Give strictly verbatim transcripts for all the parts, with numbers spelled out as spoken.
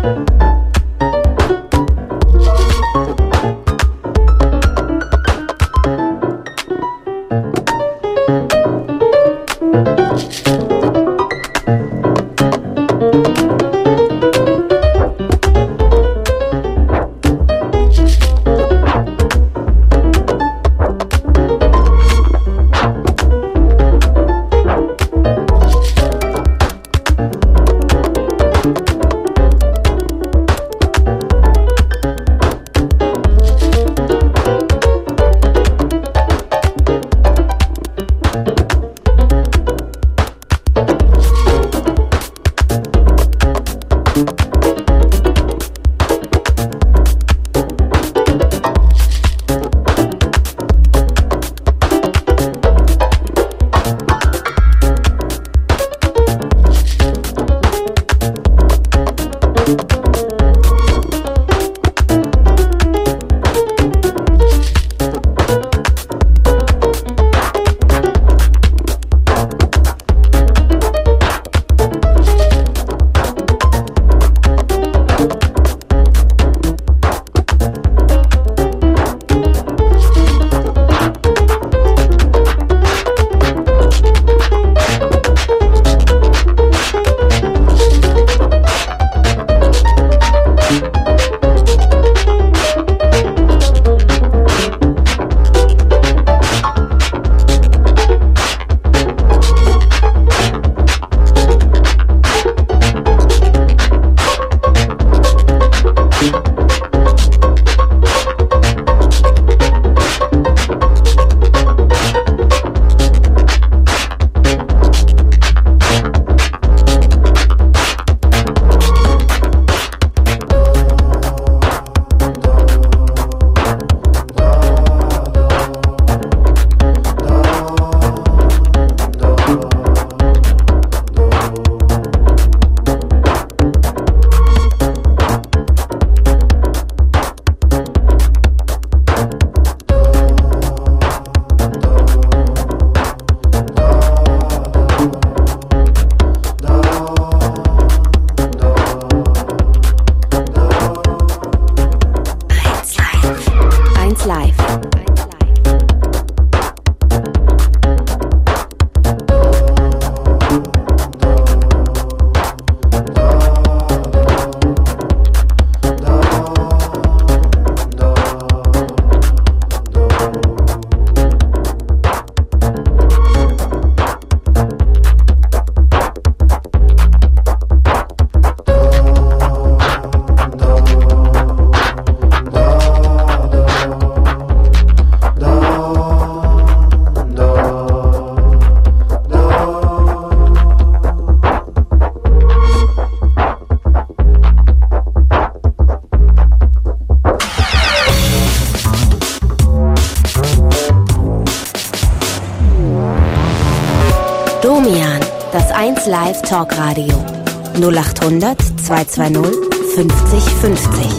Domian, das eins Live Talkradio. null acht hundert zweihundertzweißig fünfzig fünfzig.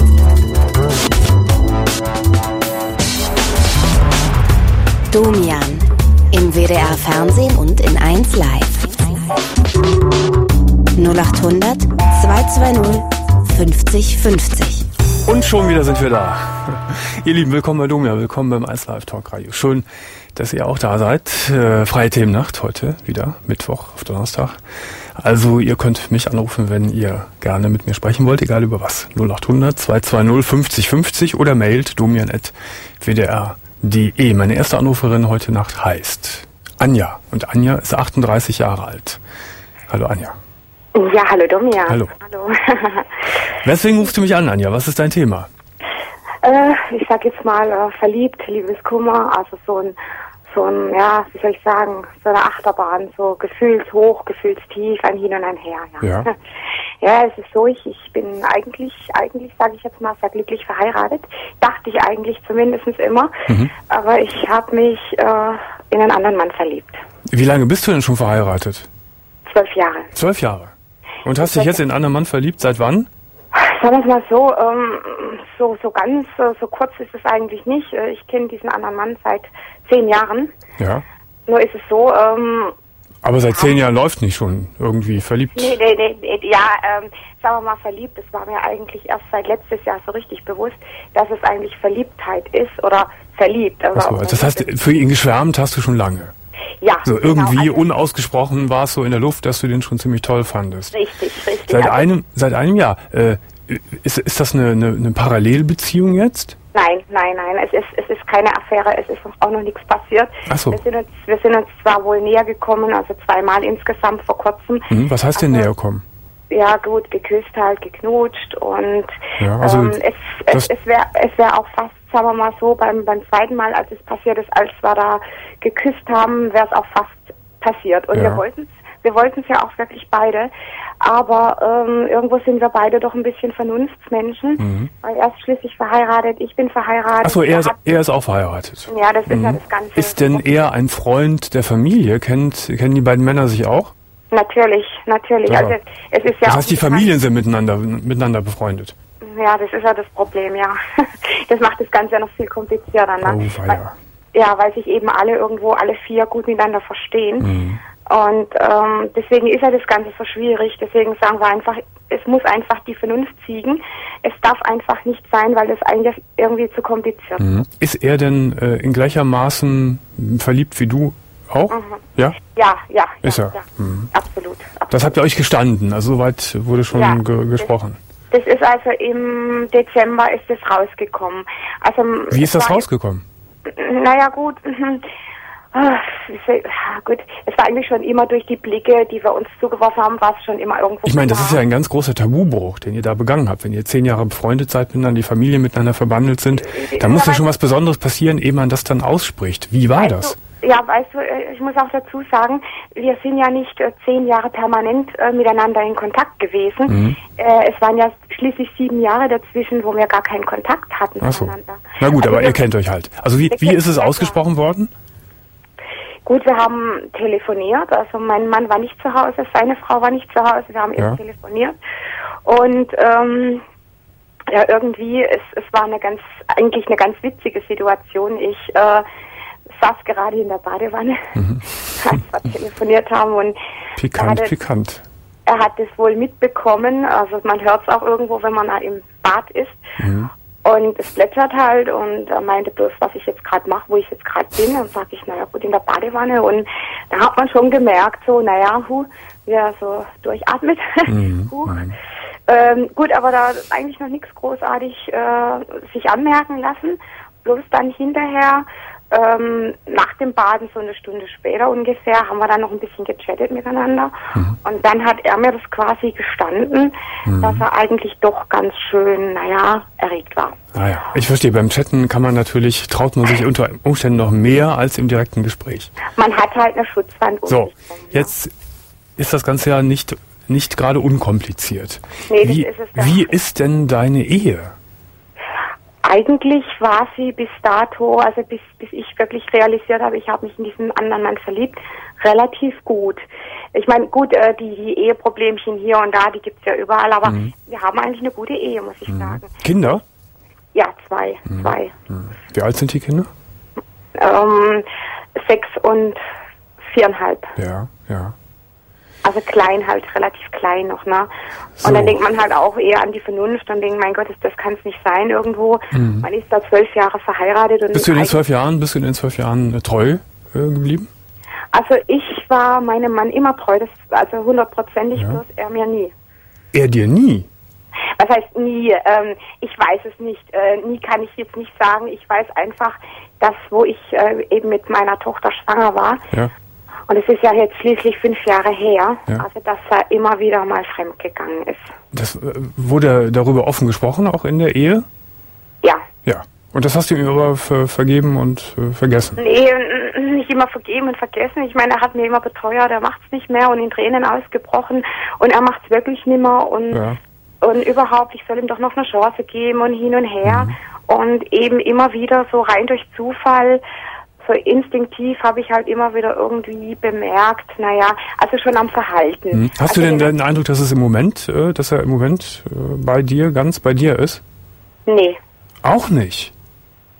Domian, im W D R Fernsehen und in eins Live. null acht hundert zweihundertzweißig fünfzig fünfzig. Und schon wieder sind wir da. Ihr Lieben, willkommen bei Domian, willkommen beim eins Live Talkradio. Schön, dass ihr auch da seid. Äh, freie Themennacht heute wieder, Mittwoch auf Donnerstag. Also ihr könnt mich anrufen, wenn ihr gerne mit mir sprechen wollt, egal über was. null acht hundert zweihundertzweißig fünfzig fünfzig oder mailt domian at w d r punkt d e. Meine erste Anruferin heute Nacht heißt Anja. Und Anja ist achtunddreißig Jahre alt. Hallo Anja. Ja, hallo Domian. Hallo. Hallo. Weswegen rufst du mich an, Anja? Was ist dein Thema? Äh, ich sag jetzt mal äh, verliebt, Liebeskummer, also so ein, so ein, ja, wie soll ich sagen, so eine Achterbahn, so gefühlshoch, gefühlstief, ein Hin und ein Her. Ja, ja. Ja, es ist so, ich, ich bin eigentlich, eigentlich sage ich jetzt mal, sehr glücklich verheiratet. Dachte ich eigentlich zumindest immer. Mhm. Aber ich habe mich äh, in einen anderen Mann verliebt. Wie lange bist du denn schon verheiratet? Zwölf Jahre. Zwölf Jahre. Und hast dich jetzt in einen anderen Mann verliebt? Seit wann? Sagen wir es mal so, ähm, so, so ganz, äh, so kurz ist es eigentlich nicht. Ich kenne diesen anderen Mann seit zehn Jahren. Ja. Nur ist es so, ähm, Aber seit zehn Jahren läuft nicht schon irgendwie verliebt? Nee, nee, nee, nee ja, ähm, sagen wir mal verliebt, das war mir eigentlich erst seit letztes Jahr so richtig bewusst, dass es eigentlich Verliebtheit ist oder verliebt. Also Ach so, das heißt, für ihn geschwärmt hast du schon lange? Ja. So irgendwie genau, also unausgesprochen war es so in der Luft, dass du den schon ziemlich toll fandest. Richtig, richtig. Seit also, einem, seit einem Jahr. Äh, ist, ist das eine, eine, eine Parallelbeziehung jetzt? Nein, nein, nein, es ist, es ist keine Affäre, es ist auch noch nichts passiert. Ach so. Wir sind uns, wir sind uns zwar wohl näher gekommen, also zweimal insgesamt vor kurzem. Hm, was heißt denn also, näher kommen? Ja gut, geküsst halt, geknutscht und ja, also ähm, es, es, es wäre es wär auch fast, sagen wir mal so, beim, beim zweiten Mal, als es passiert ist, als wir da geküsst haben, wäre es auch fast passiert. Und ja. wir wollten es wir wollten es ja auch wirklich beide, aber ähm, irgendwo sind wir beide doch ein bisschen Vernunftsmenschen, mhm. weil er ist schließlich verheiratet, ich bin verheiratet. Achso, er, ist, er ist auch verheiratet. Ja, das ist mhm. ja das Ganze. Ist denn er ein Freund der Familie? Kennt, kennen die beiden Männer sich auch? Natürlich, natürlich. Ja. Also es ist ja das heißt, die Familien sind miteinander, miteinander befreundet? Ja, das ist ja das Problem, ja. Das macht das Ganze ja noch viel komplizierter, ne? Oh, weil, ja, weil sich eben alle irgendwo, alle vier gut miteinander verstehen. Mhm. Und ähm, deswegen ist ja das Ganze so schwierig. Deswegen sagen wir einfach, es muss einfach die Vernunft siegen. Es darf einfach nicht sein, weil das eigentlich irgendwie zu kompliziert ist. Mhm. Ist er denn äh, in gleichermaßen verliebt wie du auch? Mhm. Ja? Ja, ja. Ist ja, er? ja. Mhm. Absolut, absolut. Das habt ihr euch gestanden, also soweit wurde schon ja, ge gesprochen. Das, das ist also im Dezember ist das rausgekommen. Also, wie ist das rausgekommen? Naja, gut. Ah, gut, es war eigentlich schon immer durch die Blicke, die wir uns zugeworfen haben, war es schon immer irgendwo. Ich meine, das ist ja ein ganz großer Tabubruch, den ihr da begangen habt. Wenn ihr zehn Jahre befreundet seid, miteinander, die Familien miteinander verbandelt sind, da muss ja schon was Besonderes passieren, ehe man das dann ausspricht. Wie war das? Ja, weißt du, ich muss auch dazu sagen, wir sind ja nicht äh, zehn Jahre permanent äh, miteinander in Kontakt gewesen. Mhm. Äh, es waren ja schließlich sieben Jahre dazwischen, wo wir gar keinen Kontakt hatten Ach so. miteinander. Na gut, also aber wir, ihr kennt euch halt. Also wie, wie ist es ausgesprochen worden? Gut, wir haben telefoniert, also mein Mann war nicht zu Hause, seine Frau war nicht zu Hause, wir haben ja. erst telefoniert und ähm, ja, irgendwie, es, es war eine ganz, eigentlich eine ganz witzige Situation. Ich äh, saß gerade in der Badewanne, mhm. als wir telefoniert haben und pikant, hatte, pikant. Er hat es wohl mitbekommen, also man hört es auch irgendwo, wenn man im Bad ist. Mhm. Und es plätschert halt und er meinte bloß, was ich jetzt gerade mache, wo ich jetzt gerade bin. Und sage ich, naja gut, in der Badewanne. Und da hat man schon gemerkt, so, naja, hu, wie er so durchatmet. Mhm. huh. Mhm. Ähm, gut, aber da eigentlich noch nichts großartig äh, sich anmerken lassen. Bloß dann hinterher, ähm, nach dem Baden, so eine Stunde später ungefähr, haben wir dann noch ein bisschen gechattet miteinander. Mhm. Und dann hat er mir das quasi gestanden, mhm. dass er eigentlich doch ganz schön, naja, erregt war. Ah ja, ich verstehe. Beim Chatten kann man natürlich, traut man sich unter Umständen noch mehr als im direkten Gespräch. Man hat halt eine Schutzwand. So, um jetzt ja. ist das Ganze ja nicht, nicht gerade unkompliziert. Nee, wie, das ist es wie ist denn deine Ehe? Eigentlich war sie bis dato, also bis, bis ich wirklich realisiert habe, ich habe mich in diesen anderen Mann verliebt, relativ gut. Ich meine, gut, äh, die, die Eheproblemchen hier und da, die gibt's ja überall, aber mhm. wir haben eigentlich eine gute Ehe, muss ich mhm. sagen. Kinder? Ja, zwei. Mhm. zwei. Mhm. Wie alt sind die Kinder? Ähm, sechs und viereinhalb. Ja, ja. Also klein halt, relativ klein noch, ne? So. Und dann denkt man halt auch eher an die Vernunft und denkt, mein Gott, das, das kann es nicht sein irgendwo. Mhm. Man ist da zwölf Jahre verheiratet. Und bist du in den zwölf Jahren, bist du in den zwölf Jahren äh, treu äh, geblieben? Also ich war meinem Mann immer treu, das also hundertprozentig, ja. bloß er mir nie. Er dir nie? Was heißt nie? Ähm, ich weiß es nicht. Äh, nie kann ich jetzt nicht sagen. Ich weiß einfach, dass wo ich äh, eben mit meiner Tochter schwanger war, ja. und es ist ja jetzt schließlich fünf Jahre her, ja. also dass er immer wieder mal fremdgegangen ist. Das äh, wurde darüber offen gesprochen, auch in der Ehe? Ja. Ja. Und das hast du ihm aber ver vergeben und äh, vergessen? Nee, nicht immer vergeben und vergessen. Ich meine, er hat mir immer beteuert, er macht es nicht mehr und in Tränen ausgebrochen und er macht es wirklich nicht mehr und, ja. und überhaupt, ich soll ihm doch noch eine Chance geben und hin und her mhm. und eben immer wieder so rein durch Zufall, so instinktiv habe ich halt immer wieder irgendwie bemerkt, naja, also schon am Verhalten. Mhm. Hast also du denn den Eindruck, dass es im Moment, äh, dass er im Moment äh, bei dir, ganz bei dir ist? Nee. Auch nicht?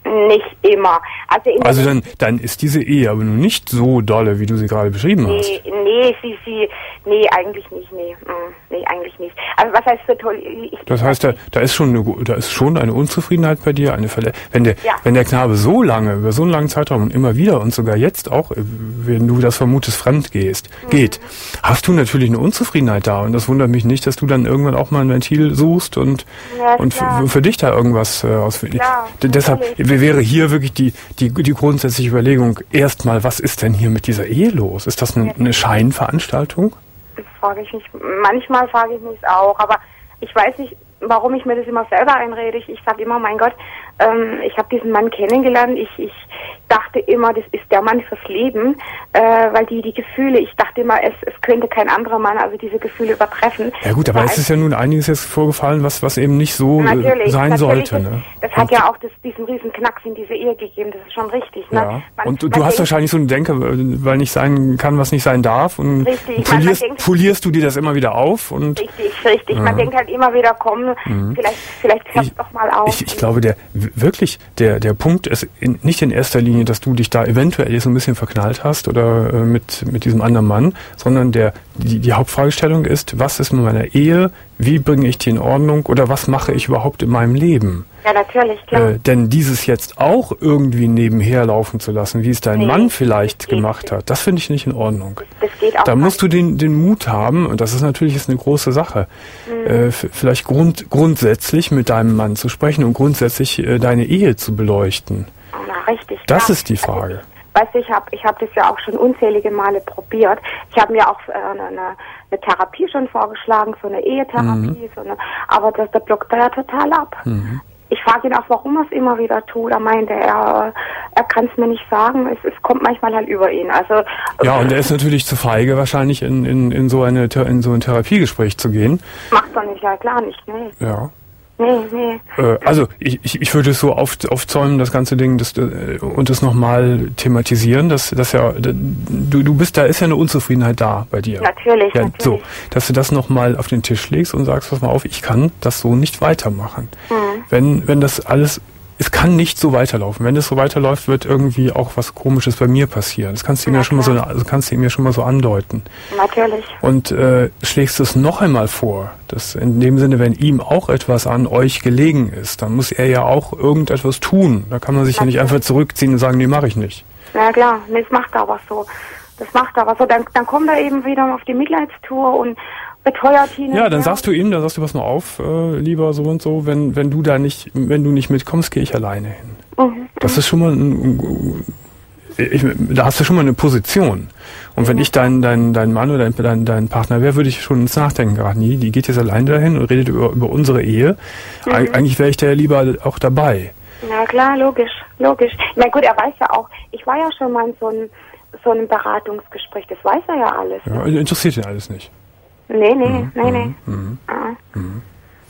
Nicht immer. Also, in also dann, dann ist diese Ehe aber nun nicht so dolle, wie du sie gerade beschrieben nee, hast. Nee, sie, sie, nee, eigentlich nicht, nee, nee, eigentlich nicht. Also was heißt so toll? Ich, das heißt, da, da ist schon eine, da ist schon eine Unzufriedenheit bei dir, eine Verle- wenn der, ja. wenn der Knabe so lange, über so einen langen Zeitraum und immer wieder und sogar jetzt auch, wenn du das vermutest, fremd gehst, mhm. geht, hast du natürlich eine Unzufriedenheit da und das wundert mich nicht, dass du dann irgendwann auch mal ein Ventil suchst und, ja, und f- für dich da irgendwas äh, ausfindest. Deshalb wäre hier wirklich die, die, die grundsätzliche Überlegung, erstmal, was ist denn hier mit dieser Ehe los? Ist das eine, eine Scheinveranstaltung? Das frage ich mich, manchmal frage ich mich auch, aber ich weiß nicht, warum ich mir das immer selber einrede. Ich, ich sage immer, mein Gott, ähm, ich habe diesen Mann kennengelernt, ich, ich dachte immer, das ist der Mann fürs Leben, äh, weil die die Gefühle, ich dachte immer, es, es könnte kein anderer Mann, also diese Gefühle übertreffen. Ja gut, aber es ist ja nun einiges jetzt vorgefallen, was was eben nicht so natürlich, sein natürlich, sollte. Das, ne? das hat ja auch das, diesen riesen Knacks in diese Ehe gegeben, das ist schon richtig. Ne? Ja. Man, und du, du hast denkt, wahrscheinlich so eine Denke, weil nicht sein kann, was nicht sein darf. Und richtig, polierst, man, man denkt, polierst du dir das immer wieder auf. Und richtig, richtig. Ja. Man denkt halt immer wieder, komm, mhm. vielleicht, vielleicht hörst doch mal auf. Ich, ich glaube, der wirklich, der, der Punkt ist in, nicht in erster Linie, dass du dich da eventuell so ein bisschen verknallt hast oder äh, mit, mit diesem anderen Mann, sondern der, die, die Hauptfragestellung ist, was ist mit meiner Ehe, wie bringe ich die in Ordnung oder was mache ich überhaupt in meinem Leben? Ja, natürlich, klar. Äh, denn dieses jetzt auch irgendwie nebenher laufen zu lassen, wie es dein nee, Mann vielleicht gemacht hat, das finde ich nicht in Ordnung. Das geht auch da nicht. musst du den, den Mut haben, und das ist natürlich jetzt eine große Sache, mhm. äh, f- vielleicht grund, grundsätzlich mit deinem Mann zu sprechen und grundsätzlich äh, deine Ehe zu beleuchten. Na, richtig. Das klar. ist die Frage. Also, weißt du, ich habe ich hab das ja auch schon unzählige Male probiert. Ich habe mir auch äh, eine, eine Therapie schon vorgeschlagen, so eine Ehetherapie, mhm. so eine, aber das, der blockt da ja total ab. Mhm. Ich frage ihn auch, warum er es immer wieder tut. Er meinte, er, er kann es mir nicht sagen. Es, es kommt manchmal halt über ihn. Also ja, und er ist natürlich zu feige, wahrscheinlich in, in, in, so, eine, in so ein Therapiegespräch zu gehen. Macht er nicht, ja klar nicht, nee. Ja. Nee, nee. Äh, also ich, ich, ich würde es so auf, aufzäumen, das ganze Ding, das, äh, und es nochmal thematisieren, dass, dass ja, du, du bist, da ist ja eine Unzufriedenheit da bei dir. Natürlich, ja, natürlich. So, dass du das nochmal auf den Tisch legst und sagst, pass mal auf, ich kann das so nicht weitermachen. Mhm. Wenn, wenn das alles, es kann nicht so weiterlaufen. Wenn das so weiterläuft, wird irgendwie auch was Komisches bei mir passieren. Das kannst du ihm ja, ja schon mal so, also kannst du ihm ja schon mal so andeuten. Natürlich. Und äh, schlägst du es noch einmal vor, dass in dem Sinne, wenn ihm auch etwas an euch gelegen ist, dann muss er ja auch irgendetwas tun. Da kann man sich Natürlich. ja nicht einfach zurückziehen und sagen, nee, mache ich nicht. Na klar, nee, das macht er aber so. Das macht er aber so. Dann, dann kommt er eben wieder auf die Mitleidstour und beteuert ihn. Ja, dann sagst du ihm, dann sagst du, pass mal auf, äh, lieber so und so, wenn wenn du da nicht, wenn du nicht mitkommst, gehe ich alleine hin. Mhm. Das ist schon mal ein, ich, da hast du schon mal eine Position. Und wenn mhm. ich dein dein dein Mann oder dein dein Partner wäre, würde ich schon ins Nachdenken geraten. Nie, die geht jetzt alleine dahin und redet über über unsere Ehe. Mhm. Eig- eigentlich wäre ich da ja lieber auch dabei. Na klar, logisch, logisch. Na gut, er weiß ja auch, ich war ja schon mal in so einem so einem Beratungsgespräch, das weiß er ja alles. Ja, interessiert ihn alles nicht. Nee, nee, mhm. nee, nee. Mhm. Mhm.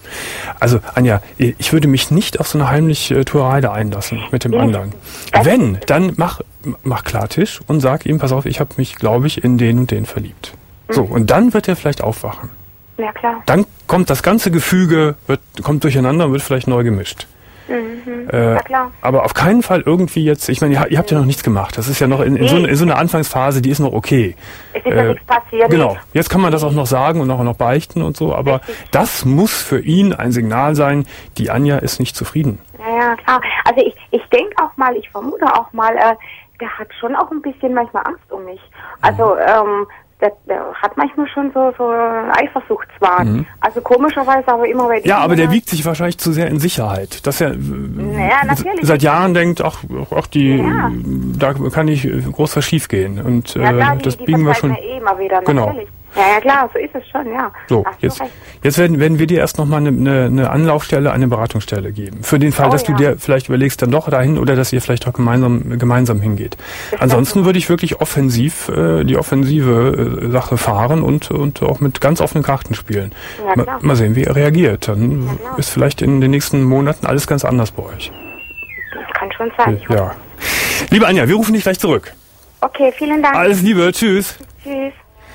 Also, Anja, ich würde mich nicht auf so eine heimliche Tuerei da einlassen mit dem nee. anderen. Wenn, dann mach, mach Klartisch und sag ihm, pass auf, ich habe mich, glaube ich, in den und den verliebt. Mhm. So, und dann wird er vielleicht aufwachen. Ja, klar. Dann kommt das ganze Gefüge, wird, kommt durcheinander und wird vielleicht neu gemischt. Mhm. Äh, ja, klar. Aber auf keinen Fall irgendwie jetzt, ich meine, ihr, ihr habt ja noch nichts gemacht. Das ist ja noch in, in, nee. so, in so einer Anfangsphase, die ist noch okay. Es ist äh, ja nichts passiert. Genau. Jetzt kann man das auch noch sagen und auch noch beichten und so, aber Richtig. das muss für ihn ein Signal sein, die Anja ist nicht zufrieden. Ja, ja klar. Also ich, ich denke auch mal, ich vermute auch mal, äh, der hat schon auch ein bisschen manchmal Angst um mich. Also, mhm. ähm, Der, der hat manchmal schon so, so Eifersuchtswahn. Mhm. Also komischerweise, aber immer bei Ja, aber der wiegt sich wahrscheinlich zu sehr in Sicherheit. Dass er naja, natürlich. seit Jahren denkt, ach, ach die, ja. da kann nicht groß was schief gehen. Und ja, klar, äh, das die, die biegen wir schon. Eh immer wieder, genau. Natürlich. Ja, ja klar, so ist es schon, ja. So, jetzt, jetzt werden, werden wir dir erst nochmal eine, eine, eine Anlaufstelle, eine Beratungsstelle geben. Für den Fall, oh, dass ja. du dir vielleicht überlegst, dann doch dahin oder dass ihr vielleicht auch gemeinsam gemeinsam hingeht. Das Ansonsten würde ich wirklich offensiv äh, die offensive äh, Sache fahren und und auch mit ganz offenen Karten spielen. Ja, mal, mal sehen, wie er reagiert. Dann ja, ist vielleicht in den nächsten Monaten alles ganz anders bei euch. Das kann schon sein. Ich ja. Liebe Anja, wir rufen dich gleich zurück. Okay, vielen Dank. Alles Liebe, tschüss. Tschüss.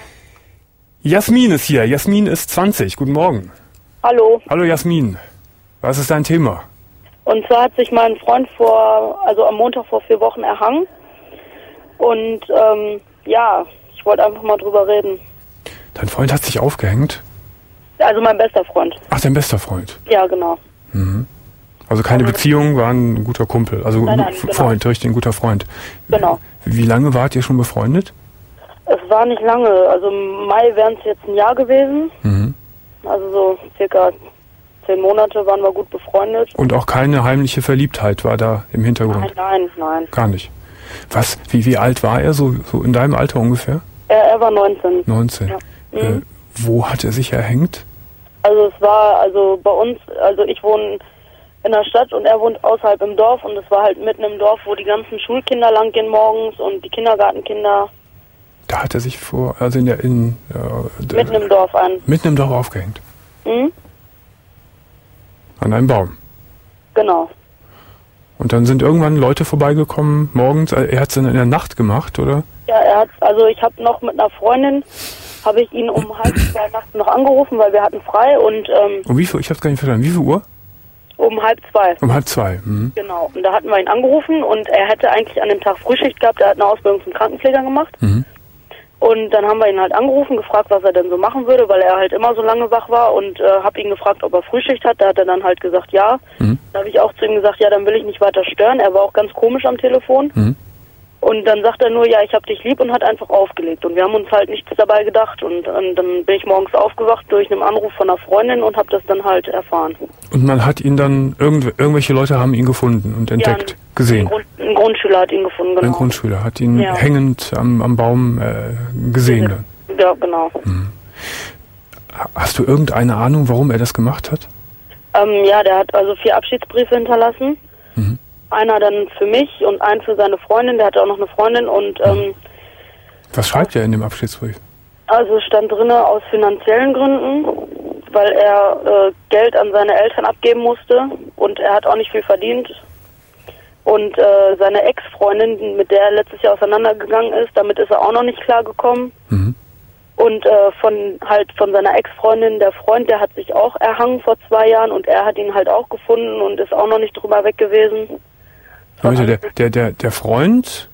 Jasmin ist hier. Jasmin ist zwanzig. Guten Morgen. Hallo. Hallo Jasmin. Was ist dein Thema? Und zwar hat sich mein Freund vor, also am Montag vor vier Wochen erhangen. Und ähm, ja, ich wollte einfach mal drüber reden. Dein Freund hat sich aufgehängt? Also mein bester Freund. Ach, dein bester Freund? Ja, genau. Mhm. Also keine Beziehung, war ein guter Kumpel, also nein, ein nein, Freund, genau. richtig, ein guter Freund. Genau. Wie lange wart ihr schon befreundet? Es war nicht lange, also im Mai wären es jetzt ein Jahr gewesen. Mhm. Also so circa zehn Monate waren wir gut befreundet. Und auch keine heimliche Verliebtheit war da im Hintergrund? Nein, nein, nein. Gar nicht. Was, wie, wie alt war er, so, so in deinem Alter ungefähr? Er, er war neunzehn. neunzehn. Ja. Äh, Mhm. wo hat er sich erhängt? Also es war, also bei uns, also ich wohne in der Stadt und er wohnt außerhalb im Dorf und es war halt mitten im Dorf, wo die ganzen Schulkinder langgehen morgens und die Kindergartenkinder. Da hat er sich vor, also in der, in, äh, Mitten im Dorf an. Mitten im Dorf aufgehängt? Mhm. An einem Baum? Genau. Und dann sind irgendwann Leute vorbeigekommen, morgens, er hat es dann in der Nacht gemacht, oder? Ja, er hat, also ich habe noch mit einer Freundin, habe ich ihn um halb zwei nachts noch angerufen, weil wir hatten frei und ähm, Um wie viel, ich hab's gar nicht verstanden, wie viel Uhr? um halb zwei. Um halb zwei, mhm. Genau. Und da hatten wir ihn angerufen und er hätte eigentlich an dem Tag Frühschicht gehabt, er hat eine Ausbildung zum Krankenpfleger gemacht. Mhm. Und dann haben wir ihn halt angerufen, gefragt, was er denn so machen würde, weil er halt immer so lange wach war und äh, habe ihn gefragt, ob er Frühschicht hat. Da hat er dann halt gesagt, ja. Mhm. Da habe ich auch zu ihm gesagt, ja, dann will ich nicht weiter stören. Er war auch ganz komisch am Telefon. Mhm. Und dann sagt er nur, ja, ich hab dich lieb und hat einfach aufgelegt. Und wir haben uns halt nichts dabei gedacht. Und, und dann bin ich morgens aufgewacht durch einen Anruf von einer Freundin und habe das dann halt erfahren. Und man hat ihn dann, irgendw irgendwelche Leute haben ihn gefunden und entdeckt, ja, ein, gesehen. Ein, Grund, ein Grundschüler hat ihn gefunden, genau. Ein Grundschüler hat ihn ja. hängend am, am Baum äh, gesehen. Dann. Ja, genau. Hm. Hast du irgendeine Ahnung, warum er das gemacht hat? Ähm, ja, der hat also vier Abschiedsbriefe hinterlassen. Mhm. Einer dann für mich und einen für seine Freundin. Der hatte auch noch eine Freundin und ähm, was schreibt er in dem Abschiedsbrief? also stand drinne aus finanziellen Gründen, weil er äh, Geld an seine Eltern abgeben musste und er hat auch nicht viel verdient. Und äh, seine Ex-Freundin, mit der er letztes Jahr auseinandergegangen ist, damit ist er auch noch nicht klargekommen. Mhm. Und äh, von halt von seiner Ex-Freundin, der Freund, der hat sich auch erhangen vor zwei Jahren und er hat ihn halt auch gefunden und ist auch noch nicht drüber weg gewesen. Leute, der, der, der, der Freund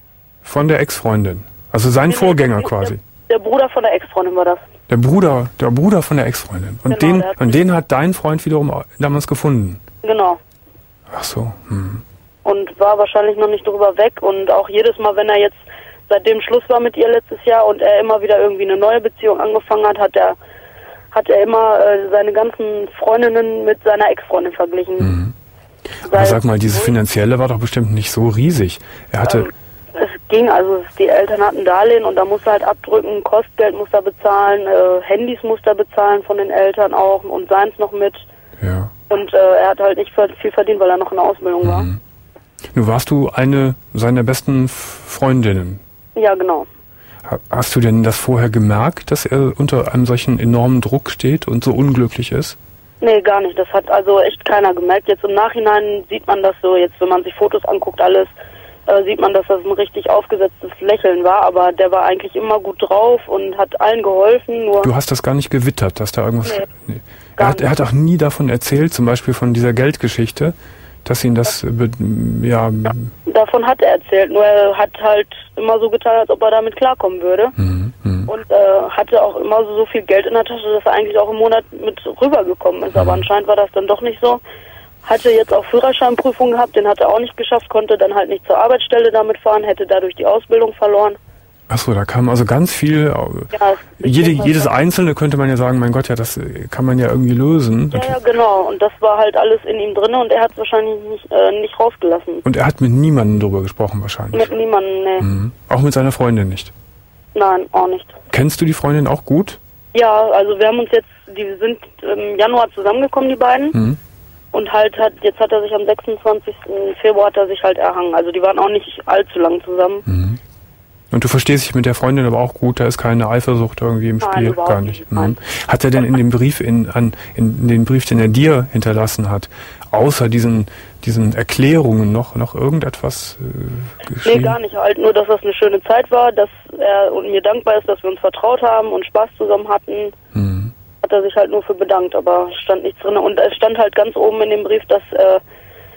von der Ex-Freundin, also sein Vorgänger quasi. Der, der Bruder von der Ex-Freundin war das. Der Bruder, der Bruder von der Ex-Freundin. Und, Genau, den, der hat und den hat dein Freund wiederum damals gefunden. Genau. Ach so. Hm. Und war wahrscheinlich noch nicht drüber weg und auch jedes Mal, wenn er jetzt seitdem Schluss war mit ihr letztes Jahr und er immer wieder irgendwie eine neue Beziehung angefangen hat, hat er hat er immer äh, seine ganzen Freundinnen mit seiner Ex-Freundin verglichen. Mhm. Aber sag mal, dieses Finanzielle war doch bestimmt nicht so riesig. Er hatte... Ähm, es ging, also die Eltern hatten Darlehen und da musste er halt abdrücken, Kostgeld musste er bezahlen, äh, Handys musste er bezahlen von den Eltern auch und seins noch mit. Ja. Und äh, er hat halt nicht viel verdient, weil er noch in der Ausbildung war. Mhm. Nun warst du eine seiner besten Freundinnen. Ja, genau. Hast du denn das vorher gemerkt, dass er unter einem solchen enormen Druck steht und so unglücklich ist? Nee, gar nicht. Das hat also echt keiner gemerkt. Jetzt im Nachhinein sieht man das so, jetzt wenn man sich Fotos anguckt, alles, äh, sieht man, dass das ein richtig aufgesetztes Lächeln war, aber der war eigentlich immer gut drauf und hat allen geholfen. Nur du hast das gar nicht gewittert, dass da irgendwas... Nee, nee. Er, hat, er hat auch nie davon erzählt, zum Beispiel von dieser Geldgeschichte, dass ihn das, ja... Davon hat er erzählt, nur er hat halt immer so getan, als ob er damit klarkommen würde. Mhm, mh. Und äh, hatte auch immer so, so viel Geld in der Tasche, dass er eigentlich auch im Monat mit rübergekommen ist. Mhm. Aber anscheinend war das dann doch nicht so. Hatte jetzt auch Führerscheinprüfung gehabt, den hat er auch nicht geschafft, konnte dann halt nicht zur Arbeitsstelle damit fahren, hätte dadurch die Ausbildung verloren. Achso, da kam also ganz viel, ja, jede, jedes Einzelne könnte man ja sagen, mein Gott, ja, das kann man ja irgendwie lösen. Ja, ja, genau, und das war halt alles in ihm drin und er hat es wahrscheinlich nicht, äh, nicht rausgelassen. Und er hat mit niemandem drüber gesprochen wahrscheinlich? Mit niemandem, nee. Mhm. Auch mit seiner Freundin nicht? Nein, auch nicht. Kennst du die Freundin auch gut? Ja, also wir haben uns jetzt, die sind im Januar zusammengekommen, die beiden. Mhm. Und halt hat, jetzt hat er sich am sechsundzwanzigsten Februar hat er sich halt erhangen. Also die waren auch nicht allzu lang zusammen. Mhm. Und du verstehst dich mit der Freundin aber auch gut, da ist keine Eifersucht irgendwie im Nein, Spiel, überhaupt gar nicht. nicht. Nein. Hat er denn in dem Brief in, an, in den Brief, den er dir hinterlassen hat, außer diesen diesen Erklärungen noch noch irgendetwas äh, geschrieben? Nee, gar nicht. Halt nur, dass das eine schöne Zeit war, dass er und mir dankbar ist, dass wir uns vertraut haben und Spaß zusammen hatten. Mhm. Hat er sich halt nur für bedankt, aber stand nichts drin. Und es stand halt ganz oben in dem Brief, dass äh,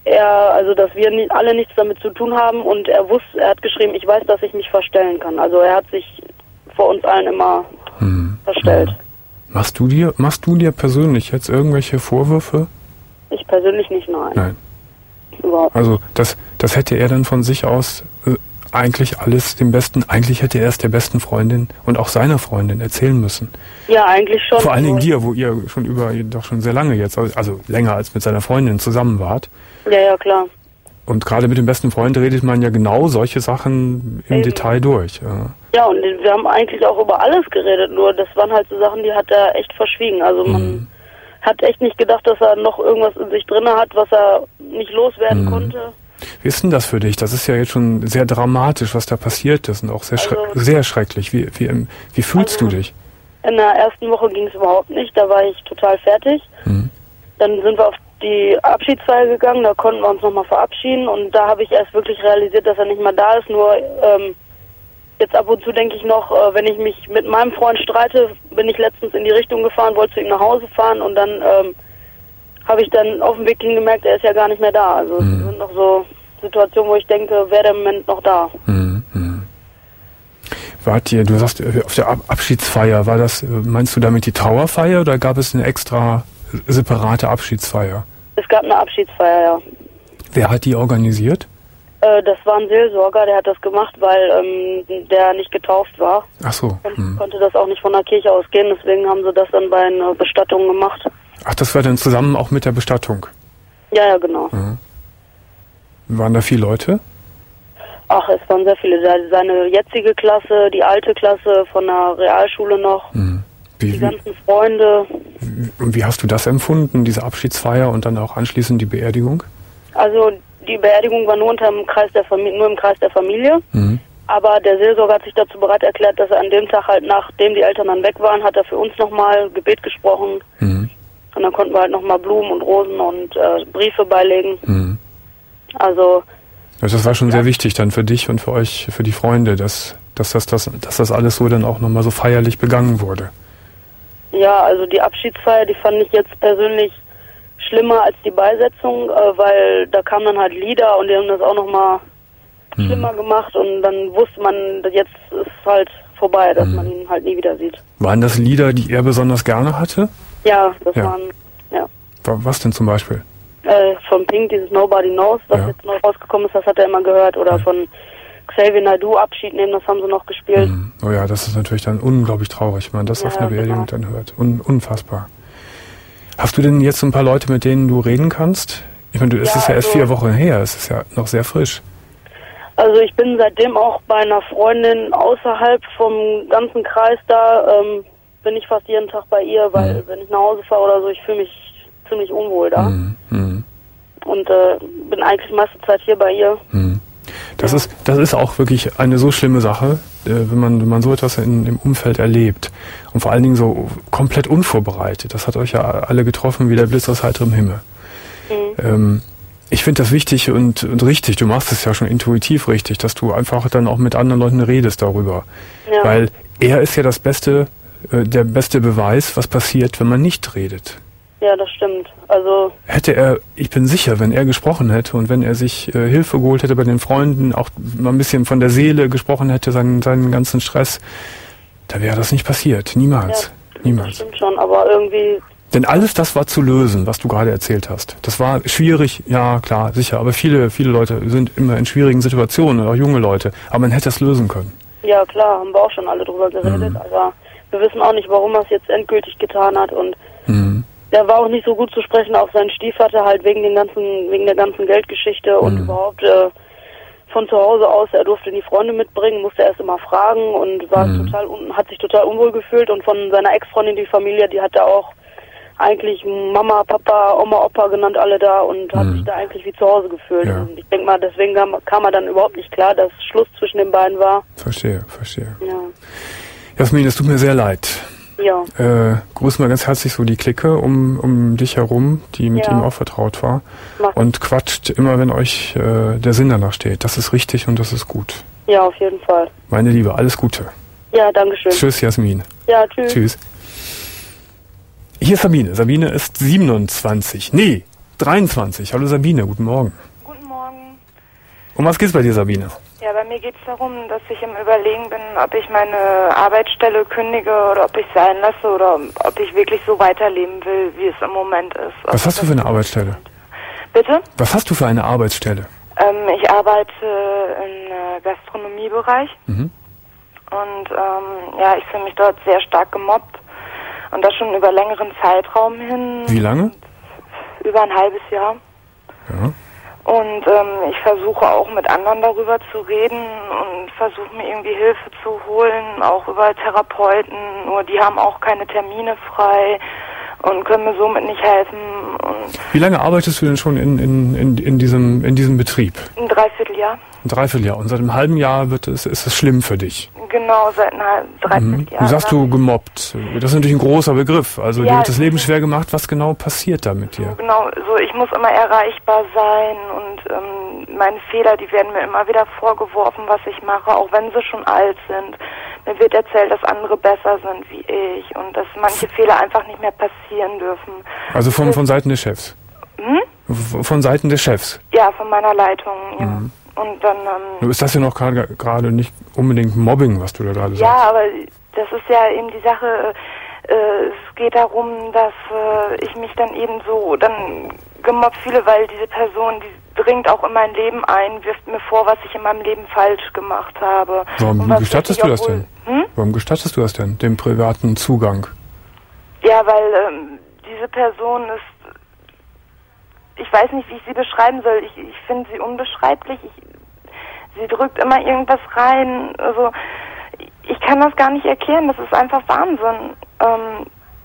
er, also dass wir nicht, alle nichts damit zu tun haben und er wusste, er hat geschrieben, ich weiß, dass ich mich verstellen kann. Also er hat sich vor uns allen immer hm. verstellt. Hm. Machst du dir, machst du dir persönlich jetzt irgendwelche Vorwürfe? Ich persönlich nicht, nein. Nein. Überhaupt. Also das, das hätte er dann von sich aus äh, eigentlich alles dem besten, eigentlich hätte er es der besten Freundin und auch seiner Freundin erzählen müssen. Ja, eigentlich schon. Vor allen Dingen dir, wo ihr schon über, doch schon sehr lange jetzt, also länger als mit seiner Freundin zusammen wart. Ja, ja, klar. Und gerade mit dem besten Freund redet man ja genau solche Sachen im Eben. Detail durch. Ja. Ja, und wir haben eigentlich auch über alles geredet, nur das waren halt so Sachen, die hat er echt verschwiegen. Also man mhm. hat echt nicht gedacht, dass er noch irgendwas in sich drin hat, was er nicht loswerden mhm. konnte. Wie ist denn das für dich? Das ist ja jetzt schon sehr dramatisch, was da passiert ist und auch sehr, also, schre- sehr schrecklich. Wie, wie, wie fühlst also, du dich? In der ersten Woche ging es überhaupt nicht, da war ich total fertig. Mhm. Dann sind wir auf die Abschiedsfeier gegangen, da konnten wir uns nochmal verabschieden und da habe ich erst wirklich realisiert, dass er nicht mehr da ist. Nur ähm, jetzt ab und zu denke ich noch, äh, wenn ich mich mit meinem Freund streite, bin ich letztens in die Richtung gefahren, wollte zu ihm nach Hause fahren und dann ähm, habe ich dann auf dem Weg hin gemerkt, er ist ja gar nicht mehr da. Also mhm. es sind noch so Situationen, wo ich denke, wäre der Moment noch da. Mhm. Wart ihr, du sagst, auf der Ab- Abschiedsfeier, war das, meinst du damit die Trauerfeier oder gab es eine extra separate Abschiedsfeier? Es gab eine Abschiedsfeier, ja. Wer hat die organisiert? Äh, das war ein Seelsorger, der hat das gemacht, weil ähm, der nicht getauft war. Ach so. Und hm. konnte das auch nicht von der Kirche ausgehen, deswegen haben sie das dann bei einer Bestattung gemacht. Ach, das war dann zusammen auch mit der Bestattung? Ja, ja, genau. Mhm. Waren da viele Leute? Ach, es waren sehr viele. Seine jetzige Klasse, die alte Klasse von der Realschule noch, mhm. wie, die ganzen Freunde. Und wie hast du das empfunden, diese Abschiedsfeier und dann auch anschließend die Beerdigung? Also die Beerdigung war nur, unter dem Kreis der Familie, nur im Kreis der Familie. Mhm. Aber der Seelsorger hat sich dazu bereit erklärt, dass er an dem Tag halt, nachdem die Eltern dann weg waren, hat er für uns nochmal Gebet gesprochen. Mhm. Und dann konnten wir halt nochmal Blumen und Rosen und äh, Briefe beilegen. Mhm. Also... Also das war schon ja. sehr wichtig dann für dich und für euch, für die Freunde, dass, dass, das, dass, dass das alles so dann auch nochmal so feierlich begangen wurde. Ja, also die Abschiedsfeier, die fand ich jetzt persönlich schlimmer als die Beisetzung, äh, weil da kamen dann halt Lieder und die haben das auch nochmal hm. schlimmer gemacht und dann wusste man, jetzt ist halt vorbei, dass hm. man ihn halt nie wieder sieht. Waren das Lieder, die er besonders gerne hatte? Ja, das ja. waren, ja. Was denn zum Beispiel? Äh, von Pink, dieses Nobody Knows, was ja. jetzt neu rausgekommen ist, das hat er immer gehört. Oder ja. von Xavier Naidoo, Abschied nehmen, das haben sie noch gespielt. Mhm. Oh ja, das ist natürlich dann unglaublich traurig, wenn man das ja, auf einer Beerdigung genau. dann hört. Un- unfassbar. Hast du denn jetzt ein paar Leute, mit denen du reden kannst? Ich meine, es ja, ist ja erst also, vier Wochen her, es ist ja noch sehr frisch. Also ich bin seitdem auch bei einer Freundin außerhalb vom ganzen Kreis da, ähm, bin ich fast jeden Tag bei ihr, weil mhm. wenn ich nach Hause fahre oder so, ich fühle mich ziemlich unwohl da. Mhm. Mhm. Und äh, bin eigentlich meiste Zeit hier bei ihr. Mhm. Das ja. ist das ist auch wirklich eine so schlimme Sache, äh, wenn man wenn man so etwas in, im Umfeld erlebt und vor allen Dingen so komplett unvorbereitet. Das hat euch ja alle getroffen wie der Blitz aus heiterem Himmel. Mhm. Ähm, ich finde das wichtig und, und richtig. Du machst es ja schon intuitiv richtig, dass du einfach dann auch mit anderen Leuten redest darüber, ja. weil er ist ja das beste äh, der beste Beweis, was passiert, wenn man nicht redet. Ja, das stimmt. Also hätte er, ich bin sicher, wenn er gesprochen hätte und wenn er sich äh, Hilfe geholt hätte bei den Freunden, auch mal ein bisschen von der Seele gesprochen hätte, seinen, seinen ganzen Stress, da wäre das nicht passiert. Niemals. Ja, Niemals. Das stimmt schon, aber irgendwie... Denn alles das war zu lösen, was du gerade erzählt hast. Das war schwierig, ja klar, sicher, aber viele, viele Leute sind immer in schwierigen Situationen, auch junge Leute, aber man hätte es lösen können. Ja klar, haben wir auch schon alle drüber geredet, mhm. aber wir wissen auch nicht, warum er es jetzt endgültig getan hat und... Mhm. Der war auch nicht so gut zu sprechen auf seinen Stiefvater, halt wegen den ganzen, wegen der ganzen Geldgeschichte und mhm. überhaupt äh, von zu Hause aus. Er durfte die Freunde mitbringen, musste erst immer fragen und war mhm. total un, hat sich total unwohl gefühlt. Und von seiner Ex-Freundin, die Familie, die hat er auch eigentlich Mama, Papa, Oma, Opa genannt, alle da und mhm. hat sich da eigentlich wie zu Hause gefühlt. Ja. Und ich denke mal, deswegen kam, kam er dann überhaupt nicht klar, dass Schluss zwischen den beiden war. Verstehe, verstehe. Ja. Jasmin, es tut mir sehr leid. Ja. Äh, grüß mal ganz herzlich so die Clique um, um dich herum, die mit ja. ihm auch vertraut war. Mach und quatscht immer, wenn euch äh, der Sinn danach steht. Das ist richtig und das ist gut. Ja, auf jeden Fall. Meine Liebe, alles Gute. Ja, danke schön. Tschüss, Jasmin. Ja, tschüss. Tschüss. Hier ist Sabine. Sabine ist siebenundzwanzig. Nee, dreiundzwanzig. Hallo Sabine, guten Morgen. Guten Morgen. Um was geht's bei dir, Sabine? Ja, bei mir geht es darum, dass ich im Überlegen bin, ob ich meine Arbeitsstelle kündige oder ob ich es sein lasse oder ob ich wirklich so weiterleben will, wie es im Moment ist. Was hast du für eine Arbeitsstelle? Bitte? Was hast du für eine Arbeitsstelle? Ähm, ich arbeite im äh, Gastronomiebereich Mhm. und ähm, ja, ich fühle mich dort sehr stark gemobbt und das schon über längeren Zeitraum hin. Wie lange? Über ein halbes Jahr. Ja. Und ähm, ich versuche auch mit anderen darüber zu reden und versuche mir irgendwie Hilfe zu holen, auch über Therapeuten, nur die haben auch keine Termine frei und können mir somit nicht helfen. Und Wie lange arbeitest du denn schon in, in, in, in, diesem, in diesem Betrieb? ein Dreivierteljahr. Ein Dreivierteljahr. Und seit einem halben Jahr wird es, ist es schlimm für dich. Genau, seit einem Dreivierteljahr. Du sagst du gemobbt. Das ist natürlich ein großer Begriff. Also Ja, dir wird das es Leben ist- schwer gemacht. Was genau passiert da mit dir? Genau, so ich muss immer erreichbar sein und ähm, meine Fehler, die werden mir immer wieder vorgeworfen, was ich mache, auch wenn sie schon alt sind. Mir wird erzählt, dass andere besser sind wie ich und dass manche Fehler einfach nicht mehr passieren dürfen. Also von, von Seiten des Chefs? Hm? V- Von Seiten des Chefs? Ja, von meiner Leitung, ja. Mhm. Und dann, ähm, Nur ist das ja noch gerade gerade nicht unbedingt Mobbing, was du da gerade ja, sagst. aber das ist ja eben die Sache, äh, es geht darum, dass äh, ich mich dann eben so dann gemobbt fühle, weil diese Person, die dringt auch in mein Leben ein, wirft mir vor, was ich in meinem Leben falsch gemacht habe. Warum Und was gestattest ich du das obwohl- denn? Hm? Warum gestattest du das denn, den privaten Zugang? Ja, weil ähm, diese Person ist, ich weiß nicht, wie ich sie beschreiben soll. Ich, ich finde sie unbeschreiblich. Ich, sie drückt immer irgendwas rein. Also ich kann das gar nicht erklären. Das ist einfach Wahnsinn. Ähm,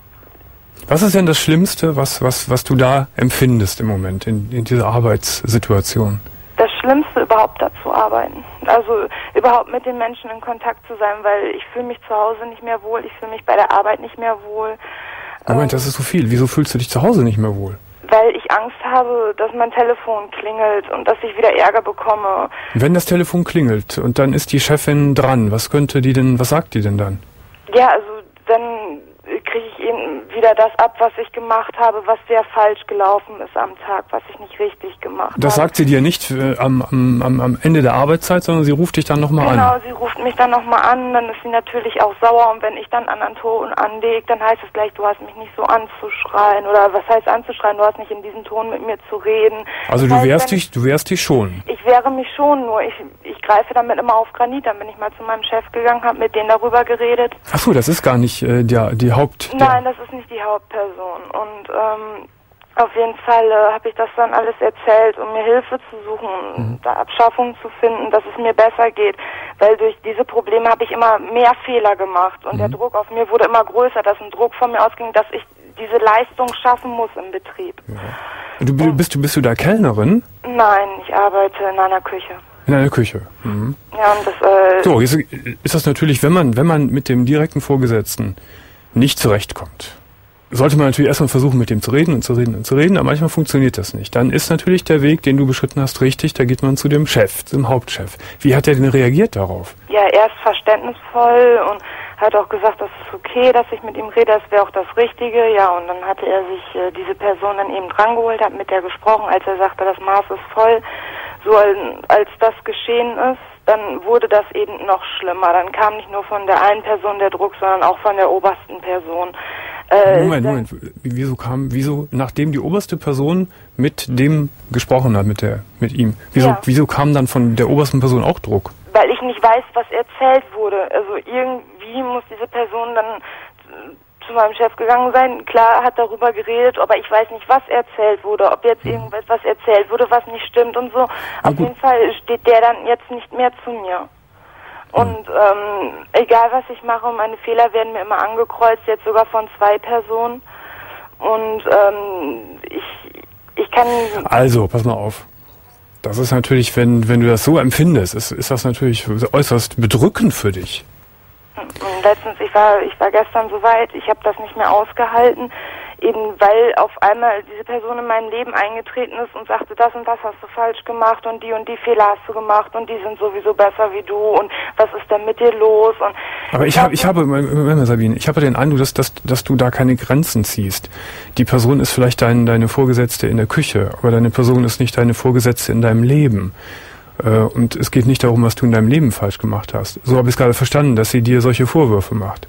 Was ist denn das Schlimmste, was, was, was du da empfindest im Moment, in, in dieser Arbeitssituation? das Schlimmste, überhaupt da zu arbeiten. Also überhaupt mit den Menschen in Kontakt zu sein, weil ich fühle mich zu Hause nicht mehr wohl. Ich fühle mich bei der Arbeit nicht mehr wohl. Moment, das ist so viel. Wieso fühlst du dich zu Hause nicht mehr wohl? Weil ich Angst habe, dass mein Telefon klingelt und dass ich wieder Ärger bekomme. Wenn das Telefon klingelt und dann ist die Chefin dran, was könnte die denn, was sagt die denn dann? Ja, also dann kriege ich eben wieder das ab, was ich gemacht habe, was sehr falsch gelaufen ist am Tag, was ich nicht richtig gemacht habe. Das sagt sie dir nicht äh, am, am, am Ende der Arbeitszeit, sondern sie ruft dich dann nochmal Genau, an. sie ruft mich dann nochmal an, dann ist sie natürlich auch sauer und wenn ich dann einen anderen Ton anlege, dann heißt es gleich, du hast mich nicht so anzuschreien oder was heißt anzuschreien, du hast nicht in diesem Ton mit mir zu reden. Also Das du heißt, wehrst wenn dich, du wehrst dich schon. Ich wehre mich schon, nur ich, ich greife damit immer auf Granit. Dann bin ich mal zu meinem Chef gegangen, habe mit denen darüber geredet. Ach so, das ist gar nicht äh, der, die Haupt... Der, Nein, das ist nicht die Hauptperson. Und ähm, auf jeden Fall äh, habe ich das dann alles erzählt, um mir Hilfe zu suchen, Mhm. da Abschaffung zu finden, dass es mir besser geht. Weil durch diese Probleme habe ich immer mehr Fehler gemacht und Mhm. der Druck auf mir wurde immer größer, dass ein Druck von mir ausging, dass ich diese Leistung schaffen muss im Betrieb. du, bi- bist, du, bist du da Kellnerin? Nein, ich arbeite in einer Küche. In einer Küche. Mhm. Ja, und das, äh, So, jetzt ist das natürlich, wenn man, wenn man mit dem direkten Vorgesetzten nicht zurechtkommt, sollte man natürlich erstmal versuchen, mit dem zu reden und zu reden und zu reden, aber manchmal funktioniert das nicht. Dann ist natürlich der Weg, den du beschritten hast, richtig, da geht man zu dem Chef, zum Hauptchef. Wie hat er denn reagiert darauf? ja, er ist verständnisvoll und hat auch gesagt, das ist okay, dass ich mit ihm rede, das wäre auch das Richtige. Ja, und dann hatte er sich äh, diese Person dann eben drangeholt, hat mit der gesprochen, als er sagte, das Maß ist voll. So als, als das geschehen ist, dann wurde das eben noch schlimmer. Dann kam nicht nur von der einen Person der Druck, sondern auch von der obersten Person. Äh, Moment, dann, Moment. Wieso kam, wieso, nachdem die oberste Person mit dem gesprochen hat, mit der, mit ihm, wieso, Ja. wieso kam dann von der obersten Person auch Druck? Weil ich nicht weiß, was erzählt wurde. Also irgendwie muss diese Person dann äh, zu meinem Chef gegangen sein. Klar, hat darüber geredet, aber ich weiß nicht, was erzählt wurde. Ob jetzt irgendwas was erzählt wurde, was nicht stimmt und so. Auf gut. jeden Fall steht der dann jetzt nicht mehr zu mir. Und ähm, egal, was ich mache, meine Fehler werden mir immer angekreuzt, jetzt sogar von zwei Personen. Und ähm, ich, ich kann... Also, pass mal auf. Das ist natürlich, wenn, wenn du das so empfindest, ist, ist das natürlich äußerst bedrückend für dich. Und letztens, ich war, ich war gestern so weit, ich habe das nicht mehr ausgehalten. eben weil auf einmal diese Person in mein Leben eingetreten ist und sagte, das und das hast du falsch gemacht und die und die Fehler hast du gemacht und die sind sowieso besser wie du und was ist denn mit dir los? Und aber ich habe, ich habe, Moment, Sabine, ich habe den Eindruck, dass, dass, dass du da keine Grenzen ziehst. Die Person ist vielleicht dein, deine Vorgesetzte in der Küche, aber deine Person ist nicht deine Vorgesetzte in deinem Leben. Und es geht nicht darum, was du in deinem Leben falsch gemacht hast. So habe ich es gerade verstanden, dass sie dir solche Vorwürfe macht.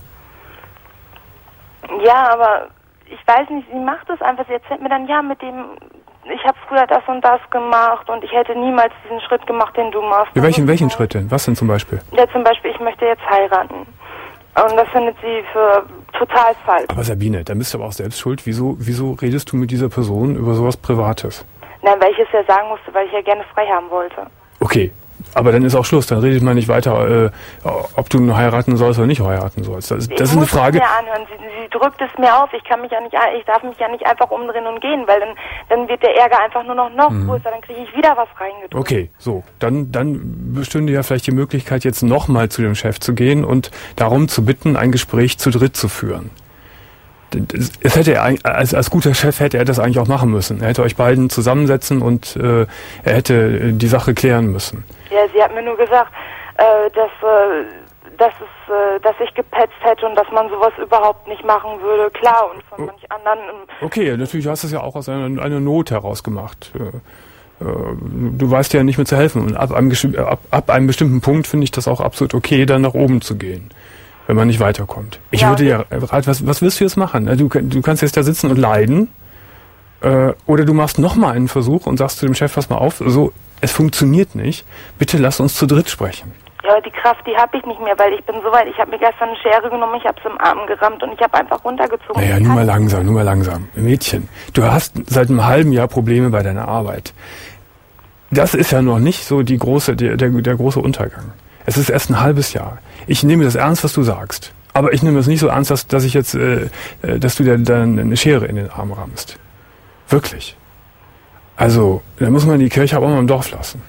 Ja, aber ich weiß nicht, sie macht es einfach. Sie erzählt mir dann, ja, mit dem, ich habe früher das und das gemacht und ich hätte niemals diesen Schritt gemacht, den du machst. Ja, welchen, welchen Schritt denn? Was denn zum Beispiel? Ja, zum Beispiel, ich möchte jetzt heiraten. Und das findet sie für total falsch. Aber Sabine, da bist du aber auch selbst schuld. Wieso, wieso redest du mit dieser Person über sowas Privates? Na, weil ich es ja sagen musste, weil ich ja gerne frei haben wollte. Okay, aber dann ist auch Schluss. Dann redet man nicht weiter, äh, ob du heiraten sollst oder nicht heiraten sollst. Das, das ist eine Frage. Ich muss es mir anhören. Sie, sie drückt es mir auf. Ich kann mich ja nicht, ich darf mich ja nicht einfach umdrehen und gehen, weil dann, dann wird der Ärger einfach nur noch noch mhm. größer. Dann kriege ich wieder was reingedrückt. Okay, so. Dann, dann bestünde ja vielleicht die Möglichkeit, jetzt nochmal zu dem Chef zu gehen und darum zu bitten, ein Gespräch zu dritt zu führen. Es hätte er, als, als guter Chef hätte er das eigentlich auch machen müssen. Er hätte euch beiden zusammensetzen und äh, er hätte die Sache klären müssen. Ja, sie hat mir nur gesagt, äh, dass, äh, dass, es, äh, dass ich gepetzt hätte und dass man sowas überhaupt nicht machen würde. Klar, und von oh. manch anderen... Okay, natürlich hast du es ja auch aus einer, einer Not heraus gemacht. Äh, äh, du weißt ja nicht mehr zu helfen. Und ab einem, ab, ab einem bestimmten Punkt finde ich das auch absolut okay, dann nach oben zu gehen, wenn man nicht weiterkommt. Ich ja, würde ja, was, was willst du jetzt machen? Du, du kannst jetzt da sitzen und leiden, äh, oder du machst nochmal einen Versuch und sagst zu dem Chef, pass mal auf, so, es funktioniert nicht, bitte lass uns zu dritt sprechen. Ja, die Kraft, die habe ich nicht mehr, weil ich bin so weit, ich habe mir gestern eine Schere genommen, ich habe es im Arm gerammt und ich habe einfach runtergezogen. Naja, nur mal langsam, nur mal langsam. Mädchen, du hast seit einem halben Jahr Probleme bei deiner Arbeit. Das ist ja noch nicht so die große, der, der, der große Untergang. Es ist erst ein halbes Jahr. Ich nehme das ernst, was du sagst. Aber ich nehme das nicht so ernst, dass, dass ich jetzt, äh, dass du dir dann eine Schere in den Arm rammst. Wirklich. Also, da muss man die Kirche aber auch mal im Dorf lassen.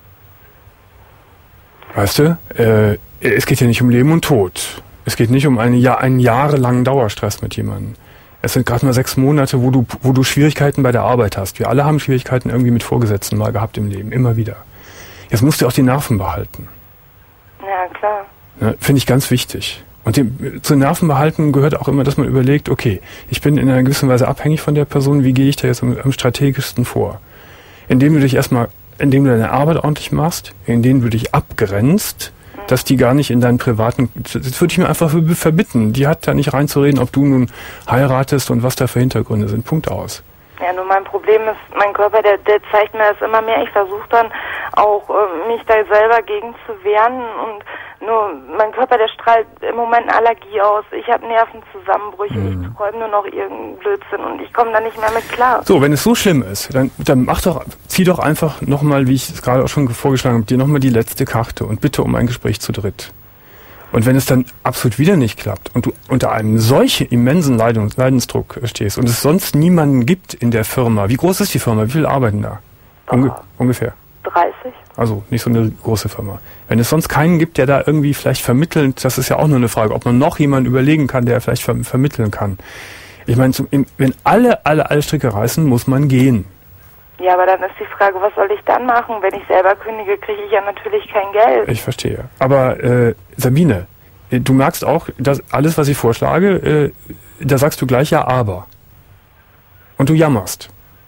Weißt du, äh, es geht ja nicht um Leben und Tod. Es geht nicht um eine, ja, einen jahrelangen Dauerstress mit jemandem. Es sind gerade mal sechs Monate, wo du, wo du Schwierigkeiten bei der Arbeit hast. Wir alle haben Schwierigkeiten irgendwie mit Vorgesetzten mal gehabt im Leben, immer wieder. Jetzt musst du auch die Nerven behalten. Ja, klar. Ja, finde ich ganz wichtig. Und dem, zu Nerven behalten gehört auch immer, dass man überlegt, okay, ich bin in einer gewissen Weise abhängig von der Person, wie gehe ich da jetzt am, am strategischsten vor? Indem du dich erstmal, indem du deine Arbeit ordentlich machst, indem du dich abgrenzt, mhm. dass die gar nicht in deinen privaten, das würde ich mir einfach verbitten. Die hat da nicht reinzureden, ob du nun heiratest und was da für Hintergründe sind. Punkt aus. Ja, nur mein Problem ist, mein Körper, der, der zeigt mir das immer mehr. Ich versuche dann auch, äh, mich da selber gegen zu wehren und nur mein Körper, der strahlt im Moment eine Allergie aus. Ich habe Nervenzusammenbrüche, mhm. ich träume nur noch irgendeinen Blödsinn und ich komme da nicht mehr mit klar. So, wenn es so schlimm ist, dann, dann mach doch, zieh doch einfach nochmal, wie ich es gerade auch schon vorgeschlagen habe, dir nochmal die letzte Karte und bitte um ein Gespräch zu dritt. Und wenn es dann absolut wieder nicht klappt und du unter einem solchen immensen Leidungs- Leidensdruck stehst und es sonst niemanden gibt in der Firma, wie groß ist die Firma? Wie viele arbeiten da? Unge- ungefähr. dreißig. Also nicht so eine große Firma. Wenn es sonst keinen gibt, der da irgendwie vielleicht vermittelt, das ist ja auch nur eine Frage, ob man noch jemanden überlegen kann, der vielleicht ver- vermitteln kann. Ich meine, zum, wenn alle, alle, alle Stricke reißen, muss man gehen. Ja, aber dann ist die Frage, was soll ich dann machen? Wenn ich selber kündige, kriege ich ja natürlich kein Geld. Ich verstehe. Aber äh, Sabine, du merkst auch, dass alles, was ich vorschlage, äh, da sagst du gleich ja, aber. Und du jammerst.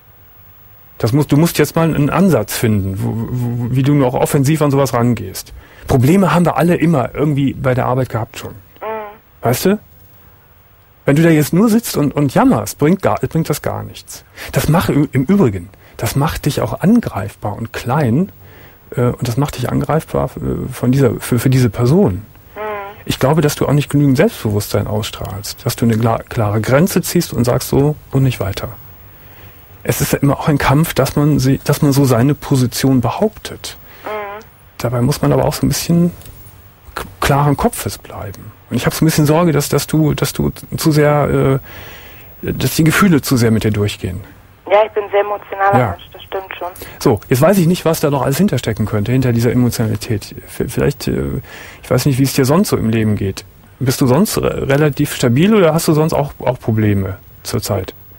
Das musst, du musst jetzt mal einen Ansatz finden, wo, wo, wie du noch offensiv an sowas rangehst. Probleme haben wir alle immer irgendwie bei der Arbeit gehabt schon. Mhm. Weißt du? Wenn du da jetzt nur sitzt und, und jammerst, bringt, gar, bringt das gar nichts. Das macht im, im Übrigen, das macht dich auch angreifbar und klein äh, und das macht dich angreifbar von dieser, für, für diese Person. Mhm. Ich glaube, dass du auch nicht genügend Selbstbewusstsein ausstrahlst, dass du eine klar, klare Grenze ziehst und sagst so und nicht weiter. Es ist ja immer auch ein Kampf, dass man, sie, dass man so seine Position behauptet. Mhm. Dabei muss man aber auch so ein bisschen k- klaren Kopfes bleiben. Und ich habe so ein bisschen Sorge, dass, dass du, dass du zu sehr, äh, dass die Gefühle zu sehr mit dir durchgehen. Ja, ich bin sehr emotionaler ja. Mensch, das stimmt schon. So, jetzt weiß ich nicht, was da noch alles hinterstecken könnte, hinter dieser Emotionalität. Vielleicht, äh, ich weiß nicht, wie es dir sonst so im Leben geht. Bist du sonst re- relativ stabil oder hast du sonst auch, auch Probleme zurzeit?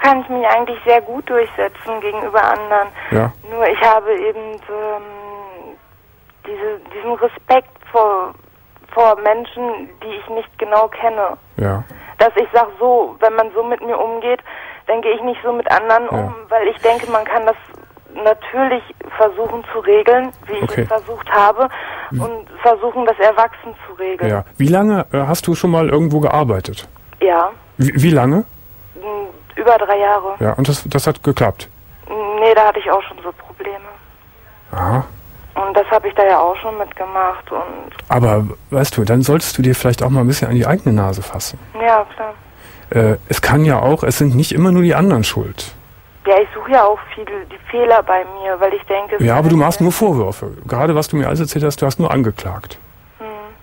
kann ich mich eigentlich sehr gut durchsetzen gegenüber anderen. Ja. Nur ich habe eben ähm, diese, diesen Respekt vor, vor Menschen, die ich nicht genau kenne. Ja. Dass ich sage, so, wenn man so mit mir umgeht, dann gehe ich nicht so mit anderen Ja. um, weil ich denke, man kann das natürlich versuchen zu regeln, wie ich Okay. es versucht habe, und versuchen, das erwachsen zu regeln. Ja. Wie lange äh, hast du schon mal irgendwo gearbeitet? Ja, Wie, wie lange? m, über drei Jahre. Ja, und das, das hat geklappt. Nee, da hatte ich auch schon so Probleme. Aha. Und das habe ich da ja auch schon mitgemacht. Und Aber, weißt du, dann solltest du dir vielleicht auch mal ein bisschen an die eigene Nase fassen. ja, klar. Äh, es kann ja auch, es sind nicht immer nur die anderen schuld. Ja, ich suche ja auch viele die Fehler bei mir, weil ich denke... Ja, aber du machst nur Vorwürfe. Gerade was du mir alles erzählt hast, du hast nur angeklagt. Hm.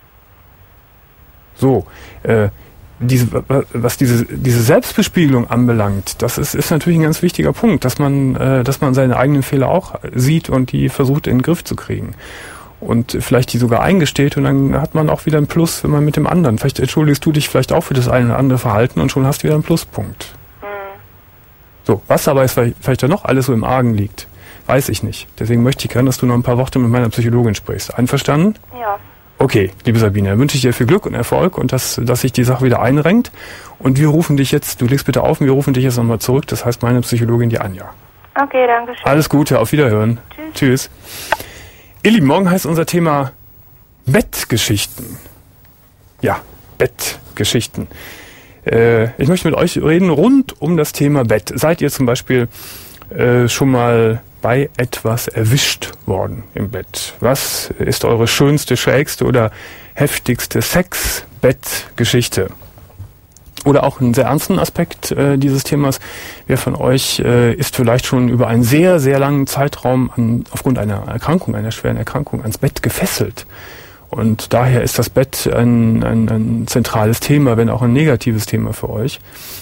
So, äh, diese, was diese, diese Selbstbespiegelung anbelangt, das ist, ist natürlich ein ganz wichtiger Punkt, dass man, äh, dass man seine eigenen Fehler auch sieht und die versucht in den Griff zu kriegen. Und vielleicht die sogar eingesteht und dann hat man auch wieder einen Plus, wenn man mit dem anderen. Vielleicht entschuldigst du dich vielleicht auch für das eine oder andere Verhalten und schon hast du wieder einen Pluspunkt. Hm. So, was aber jetzt vielleicht, vielleicht da noch alles so im Argen liegt, weiß ich nicht. Deswegen möchte ich gerne, dass du noch ein paar Worte mit meiner Psychologin sprichst. Einverstanden? Ja. Okay, liebe Sabine, dann wünsche ich dir viel Glück und Erfolg und dass, dass sich die Sache wieder einrenkt. Und wir rufen dich jetzt, du legst bitte auf, und wir rufen dich jetzt nochmal zurück. Das heißt meine Psychologin, die Anja. Okay, danke schön. Alles Gute, auf Wiederhören. Tschüss. Tschüss. Ihr Lieben, morgen heißt unser Thema Bettgeschichten. Ja, Bettgeschichten. Äh, ich möchte mit euch reden rund um das Thema Bett. Seid ihr zum Beispiel äh, schon mal bei etwas erwischt worden im Bett? Was ist eure schönste, schrägste oder heftigste Sex-Bett-Geschichte? Oder auch einen sehr ernsten Aspekt äh, dieses Themas. Wer von euch äh, ist vielleicht schon über einen sehr, sehr langen Zeitraum an, aufgrund einer Erkrankung, einer schweren Erkrankung, ans Bett gefesselt? Und daher ist das Bett ein, ein, ein zentrales Thema, wenn auch ein negatives Thema für euch.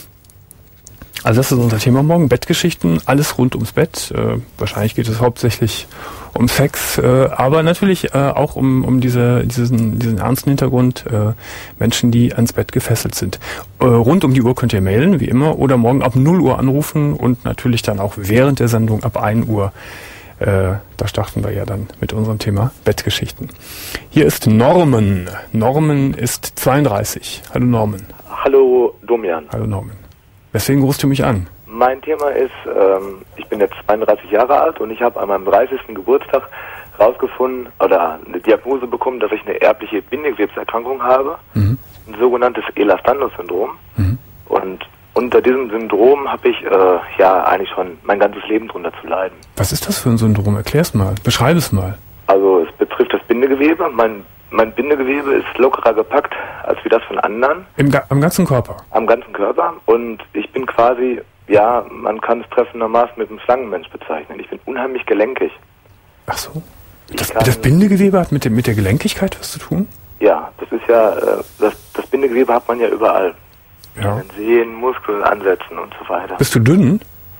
Also das ist unser Thema morgen, Bettgeschichten, alles rund ums Bett. Äh, wahrscheinlich geht es hauptsächlich um Sex, äh, aber natürlich äh, auch um, um diese, diesen, diesen ernsten Hintergrund, äh, Menschen, die ans Bett gefesselt sind. Äh, rund um die Uhr könnt ihr mailen, wie immer, oder morgen ab null Uhr anrufen und natürlich dann auch während der Sendung ab ein Uhr. Äh, da starten wir ja dann mit unserem Thema Bettgeschichten. Hier ist Norman. Norman ist zweiunddreißig. Hallo Norman. Hallo Domian. Hallo Norman. Weswegen rufst du mich an? Mein Thema ist, ähm, ich bin jetzt zweiunddreißig Jahre alt und ich habe an meinem dreißigsten Geburtstag rausgefunden oder eine Diagnose bekommen, dass ich eine erbliche Bindegewebserkrankung habe, Mhm. ein sogenanntes Ehlers-Danlos-Syndrom. Mhm. Und unter diesem Syndrom habe ich äh, ja eigentlich schon mein ganzes Leben drunter zu leiden. Was ist das für ein Syndrom? Erklär's mal. Beschreib es mal. Also es betrifft das Bindegewebe. Mein, mein Bindegewebe ist lockerer gepackt als wie das von anderen. Im Ga- am ganzen Körper? Am ganzen Körper. Und ich bin quasi, ja, man kann es treffendermaßen mit einem Schlangenmensch bezeichnen. Ich bin unheimlich gelenkig. Ach so. Das, kann- das Bindegewebe hat mit, dem, mit der Gelenkigkeit was zu tun? Ja, das ist ja, äh, das, das Bindegewebe hat man ja überall. Ja. In Sehnen, Muskeln, Ansätzen und so weiter. Bist du dünn?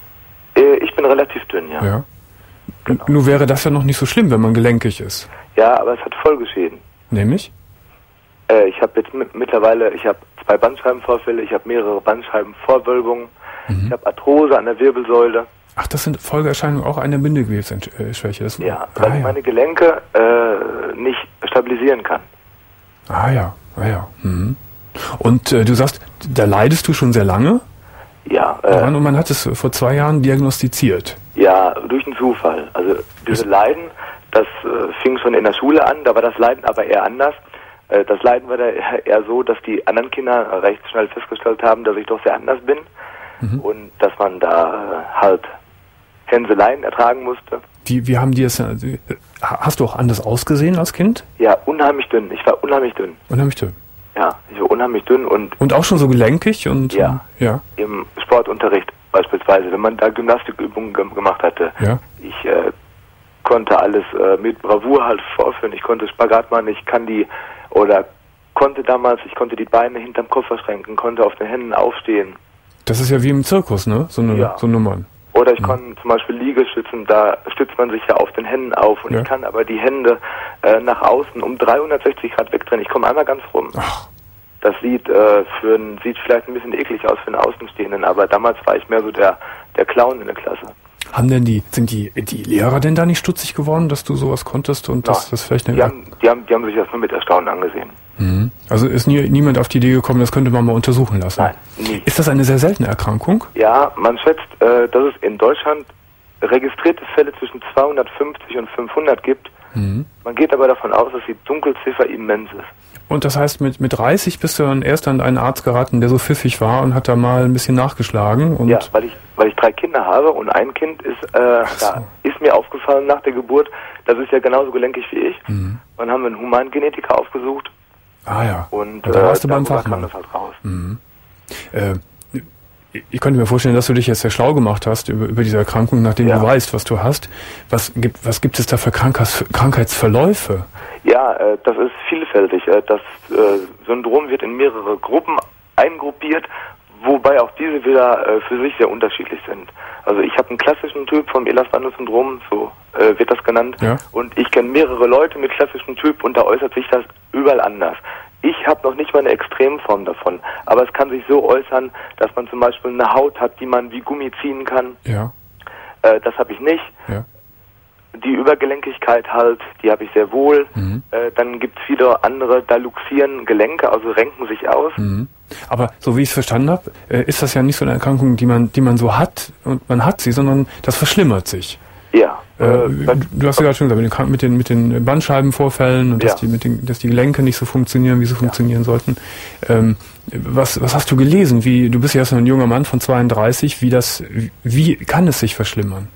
Äh, ich bin relativ dünn, ja. Ja. Genau. Nur wäre das ja noch nicht so schlimm, wenn man gelenkig ist. Ja, aber es hat Folgeschäden. Nämlich? Äh, ich habe jetzt mit, mittlerweile, ich habe zwei Bandscheibenvorfälle, ich habe mehrere Bandscheibenvorwölbungen, Mhm. ich habe Arthrose an der Wirbelsäule. Ach, das sind Folgeerscheinungen auch einer Bindegewebsschwäche. Das- Ja, ah, weil ich ja. meine Gelenke äh, nicht stabilisieren kann. Ah ja, ah ja. Mhm. Und äh, du sagst, da leidest du schon sehr lange Ja, daran äh, und man hat es vor zwei Jahren diagnostiziert. ja, durch einen Zufall. Also diese Leiden, das äh, fing schon in der Schule an, da war das Leiden aber eher anders. Äh, das Leiden war da eher, eher so, dass die anderen Kinder recht schnell festgestellt haben, dass ich doch sehr anders bin Mhm. und dass man da äh, halt Hänseleien ertragen musste. Wie, wie haben die es, äh, hast du auch anders ausgesehen als Kind? Ja, unheimlich dünn. Ich war unheimlich dünn. Unheimlich dünn. Ja, ich war unheimlich dünn und Und auch schon so gelenkig und Ja. äh, ja, im Sportunterricht beispielsweise, wenn man da Gymnastikübungen ge- gemacht hatte, ja. ich äh, konnte alles äh, mit Bravour halt vorführen. Ich konnte Spagat machen, ich kann die, oder konnte damals, ich konnte die Beine hinterm Kopf verschränken, konnte auf den Händen aufstehen. Das ist ja wie im Zirkus, ne? So eine Ja. so Nummern. Oder ich kann zum Beispiel Liegestützen, da stützt man sich ja auf den Händen auf und Ja. ich kann aber die Hände äh, nach außen um dreihundertsechzig Grad wegdrehen. Ich komme einmal ganz rum. Ach, Das sieht äh, für ein, sieht vielleicht ein bisschen eklig aus für einen Außenstehenden, aber damals war ich mehr so der der Clown in der Klasse. Haben denn die, sind die, die Lehrer denn da nicht stutzig geworden, dass du sowas konntest und dass das vielleicht eine... Die haben, die haben, die haben sich das nur mit Erstaunen angesehen. Mhm. Also ist nie, niemand auf die Idee gekommen, das könnte man mal untersuchen lassen? Nein, nie. Ist das eine sehr seltene Erkrankung? Ja, man schätzt, äh, dass es in Deutschland registrierte Fälle zwischen zweihundertfünfzig und fünfhundert gibt. Mhm. Man geht aber davon aus, dass die Dunkelziffer immens ist. Und das heißt, mit, mit dreißig bist du dann erst an einen Arzt geraten, der so pfiffig war und hat da mal ein bisschen nachgeschlagen? Und ja, weil ich, weil ich drei Kinder habe und ein Kind ist, äh, so. da ist mir aufgefallen nach der Geburt, das ist ja genauso gelenkig wie ich. Mhm. Dann haben wir einen Humangenetiker aufgesucht. Ah ja. Und, und da warst äh, du beim Fachmann. kam das halt raus. Mhm. Äh, ich könnte mir vorstellen, dass du dich jetzt sehr schlau gemacht hast über, über diese Erkrankung, nachdem ja. du weißt, was du hast. Was gibt, was gibt es da für Krankheits, Krankheitsverläufe? Ja, äh, das ist vielfältig. Äh, das äh, Syndrom wird in mehrere Gruppen eingruppiert, wobei auch diese wieder äh, für sich sehr unterschiedlich sind. Also ich habe einen klassischen Typ vom Ehlers-Danlos-Syndrom, so äh, wird das genannt, ja. und ich kenne mehrere Leute mit klassischem Typ und da äußert sich das überall anders. Ich habe noch nicht mal eine Extremform davon, aber es kann sich so äußern, dass man zum Beispiel eine Haut hat, die man wie Gummi ziehen kann. Ja. Äh, das habe ich nicht. Ja. Die Übergelenkigkeit halt, die habe ich sehr wohl. Mhm. Äh, dann gibt es viele andere, da luxieren Gelenke, also renken sich aus. Mhm. Aber so wie ich es verstanden habe, äh, ist das ja nicht so eine Erkrankung, die man, die man so hat und man hat sie, sondern das verschlimmert sich. Ja. Äh, äh, du hast ja gerade schon gesagt, mit den, mit den, mit den Bandscheibenvorfällen und dass, ja. die, mit den, dass die Gelenke nicht so funktionieren, wie sie ja. funktionieren sollten. Ähm, was, was hast du gelesen? Wie, du bist ja erst ein junger Mann von zweiunddreißig. Wie das, wie kann es sich verschlimmern?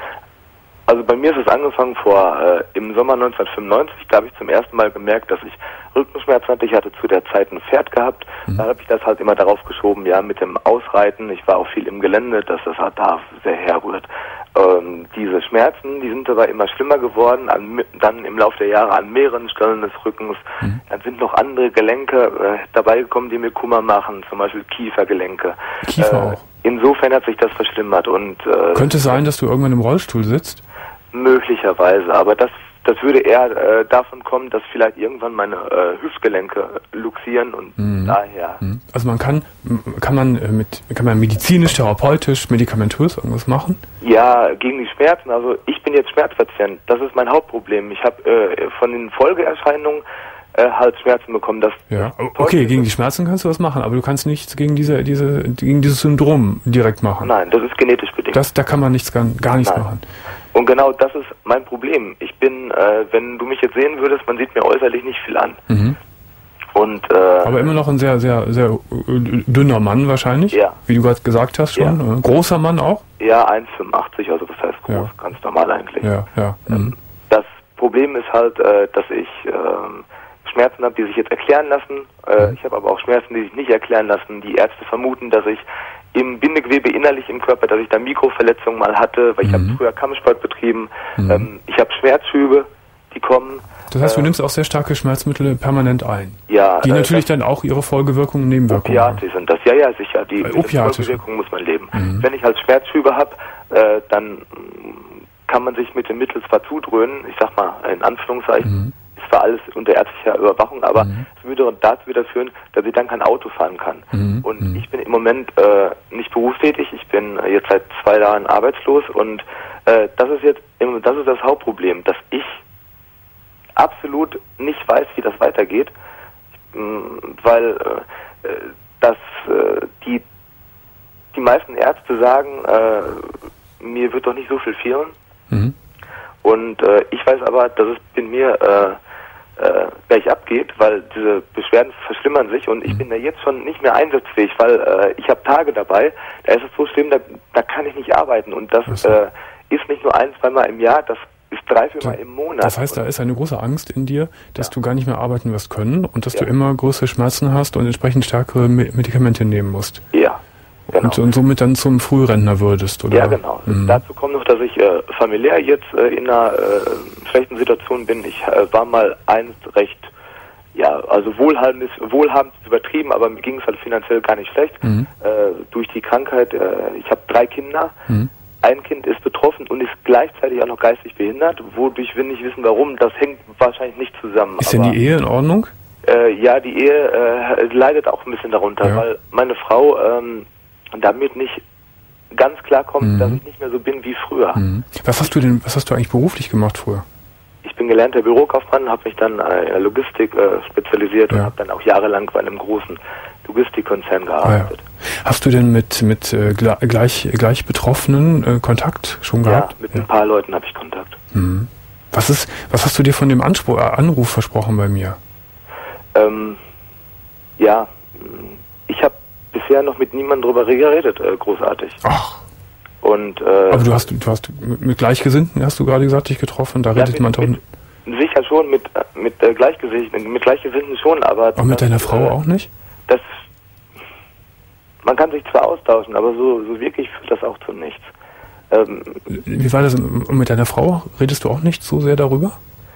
Also bei mir ist es angefangen vor äh, im Sommer neunzehnhundertfünfundneunzig. Da habe ich zum ersten Mal gemerkt, dass ich Rückenschmerzen hatte. Ich hatte zu der Zeit ein Pferd gehabt. Mhm. Da habe ich das halt immer darauf geschoben, ja, mit dem Ausreiten. Ich war auch viel im Gelände, dass das halt da sehr herrührt. Ähm, diese Schmerzen, die sind aber immer schlimmer geworden, an, dann im Laufe der Jahre an mehreren Stellen des Rückens. Mhm. Dann sind noch andere Gelenke äh, dabei gekommen, die mir Kummer machen, zum Beispiel Kiefergelenke. Kiefer äh, auch? Insofern hat sich das verschlimmert. Und äh, könnte es sein, dass du irgendwann im Rollstuhl sitzt? Möglicherweise, aber das das würde eher äh, davon kommen, dass vielleicht irgendwann meine äh, Hüftgelenke luxieren und mhm. daher. Also man kann kann man äh, mit kann man medizinisch, therapeutisch, medikamentös irgendwas machen? Ja, gegen die Schmerzen. Also ich bin jetzt Schmerzpatient. Das ist mein Hauptproblem. Ich habe äh, von den Folgeerscheinungen äh, halt Schmerzen bekommen. Das ja, okay, gegen die Schmerzen kannst du was machen, aber du kannst nichts gegen diese diese gegen dieses Syndrom direkt machen. Nein, das ist genetisch bedingt. Das da kann man nichts gar, gar nichts Nein. machen. Und genau das ist mein Problem. Ich bin, äh, wenn du mich jetzt sehen würdest, man sieht mir äußerlich nicht viel an. Mhm. Und, äh, aber immer noch ein sehr, sehr, sehr dünner Mann wahrscheinlich, ja. wie du gerade gesagt hast schon. Ja. Großer Mann auch? Ja, eins Komma fünfundachtzig, also das heißt groß, ja. ganz normal eigentlich. Ja, ja. Mhm. Das Problem ist halt, äh, dass ich äh, Schmerzen habe, die sich jetzt erklären lassen. Äh, mhm. Ich habe aber auch Schmerzen, die sich nicht erklären lassen. Die Ärzte vermuten, dass ich im Bindegewebe innerlich im Körper, dass ich da Mikroverletzungen mal hatte, weil ich mhm. habe früher Kampfsport betrieben. Mhm. Ähm, ich habe Schmerzschübe, die kommen. Das heißt, du äh, nimmst auch sehr starke Schmerzmittel permanent ein. Ja. Die äh, natürlich dann auch ihre Folgewirkungen und Nebenwirkungen haben. Opiate sind das, ja, ja, sicher. Die äh, Opiate. Folgewirkungen muss man leben. Mhm. Wenn ich halt Schmerzschübe habe, äh, dann kann man sich mit den Mitteln zwar zudröhnen, ich sag mal in Anführungszeichen, mhm. ist zwar alles unter ärztlicher Überwachung, aber mhm. es würde dazu wieder führen, dass ich dann kein Auto fahren kann. Mhm. Und mhm. ich bin im Moment äh, nicht berufstätig, ich bin äh, jetzt seit zwei Jahren arbeitslos und äh, das ist jetzt, das ist das Hauptproblem, dass ich absolut nicht weiß, wie das weitergeht, weil äh, dass äh, die die meisten Ärzte sagen, äh, mir wird doch nicht so viel fehlen. Mhm. Und äh, ich weiß aber, dass es in mir äh, äh, gleich abgeht, weil diese Beschwerden verschlimmern sich und ich mhm. bin da jetzt schon nicht mehr einsatzfähig, weil äh, ich habe Tage dabei, da ist es so schlimm, da, da kann ich nicht arbeiten und das so. äh, ist nicht nur ein, zweimal im Jahr, das ist drei, vier Mal im Monat. Das heißt, da ist eine große Angst in dir, dass ja. du gar nicht mehr arbeiten wirst können und dass ja. du immer größere Schmerzen hast und entsprechend stärkere Medikamente nehmen musst. Ja. Genau. Und, und somit dann zum Frührentner würdest, oder? Ja, genau. Mhm. Dazu kommt noch, dass ich äh, familiär jetzt äh, in einer äh, schlechten Situation bin. Ich äh, war mal einst recht, ja, also wohlhabend ist, wohlhabend ist übertrieben, aber mir ging es halt finanziell gar nicht schlecht. Mhm. Äh, durch die Krankheit, äh, ich habe drei Kinder. Mhm. Ein Kind ist betroffen und ist gleichzeitig auch noch geistig behindert, wodurch wir nicht wissen, warum. Das hängt wahrscheinlich nicht zusammen. Ist denn die Ehe in Ordnung? Äh, ja, die Ehe äh, leidet auch ein bisschen darunter, Ja. weil meine Frau ähm, damit nicht ganz klar kommt, Mhm. dass ich nicht mehr so bin wie früher. Mhm. Was hast du denn, was hast du eigentlich beruflich gemacht früher? Ich bin gelernter Bürokaufmann, habe mich dann in der Logistik äh, spezialisiert Ja. und habe dann auch jahrelang bei einem großen Logistikkonzern Ah, ja. gearbeitet. Hast du denn mit mit äh, gle- gleich gleich Betroffenen äh, Kontakt schon Ja, gehabt? mit ein paar Leuten habe ich Kontakt. Mhm. Was ist, was hast du dir von dem Anspruch, äh, Anruf versprochen bei mir? Ähm, ja, ich habe bisher noch mit niemandem drüber geredet, äh, großartig. Ach. Und, äh, Aber du hast, du hast mit mit Gleichgesinnten, hast du gerade gesagt, dich getroffen, da ja, redet mit, man doch. mit, sicher schon, mit, mit, äh, Gleichgesinnten, mit Gleichgesinnten schon, aber... Auch mit das, deiner Frau äh, auch nicht? Das, man kann sich zwar austauschen, aber so, so wirklich führt das auch zu nichts. Ähm, Wie war das? Und mit deiner Frau redest du auch nicht so sehr darüber?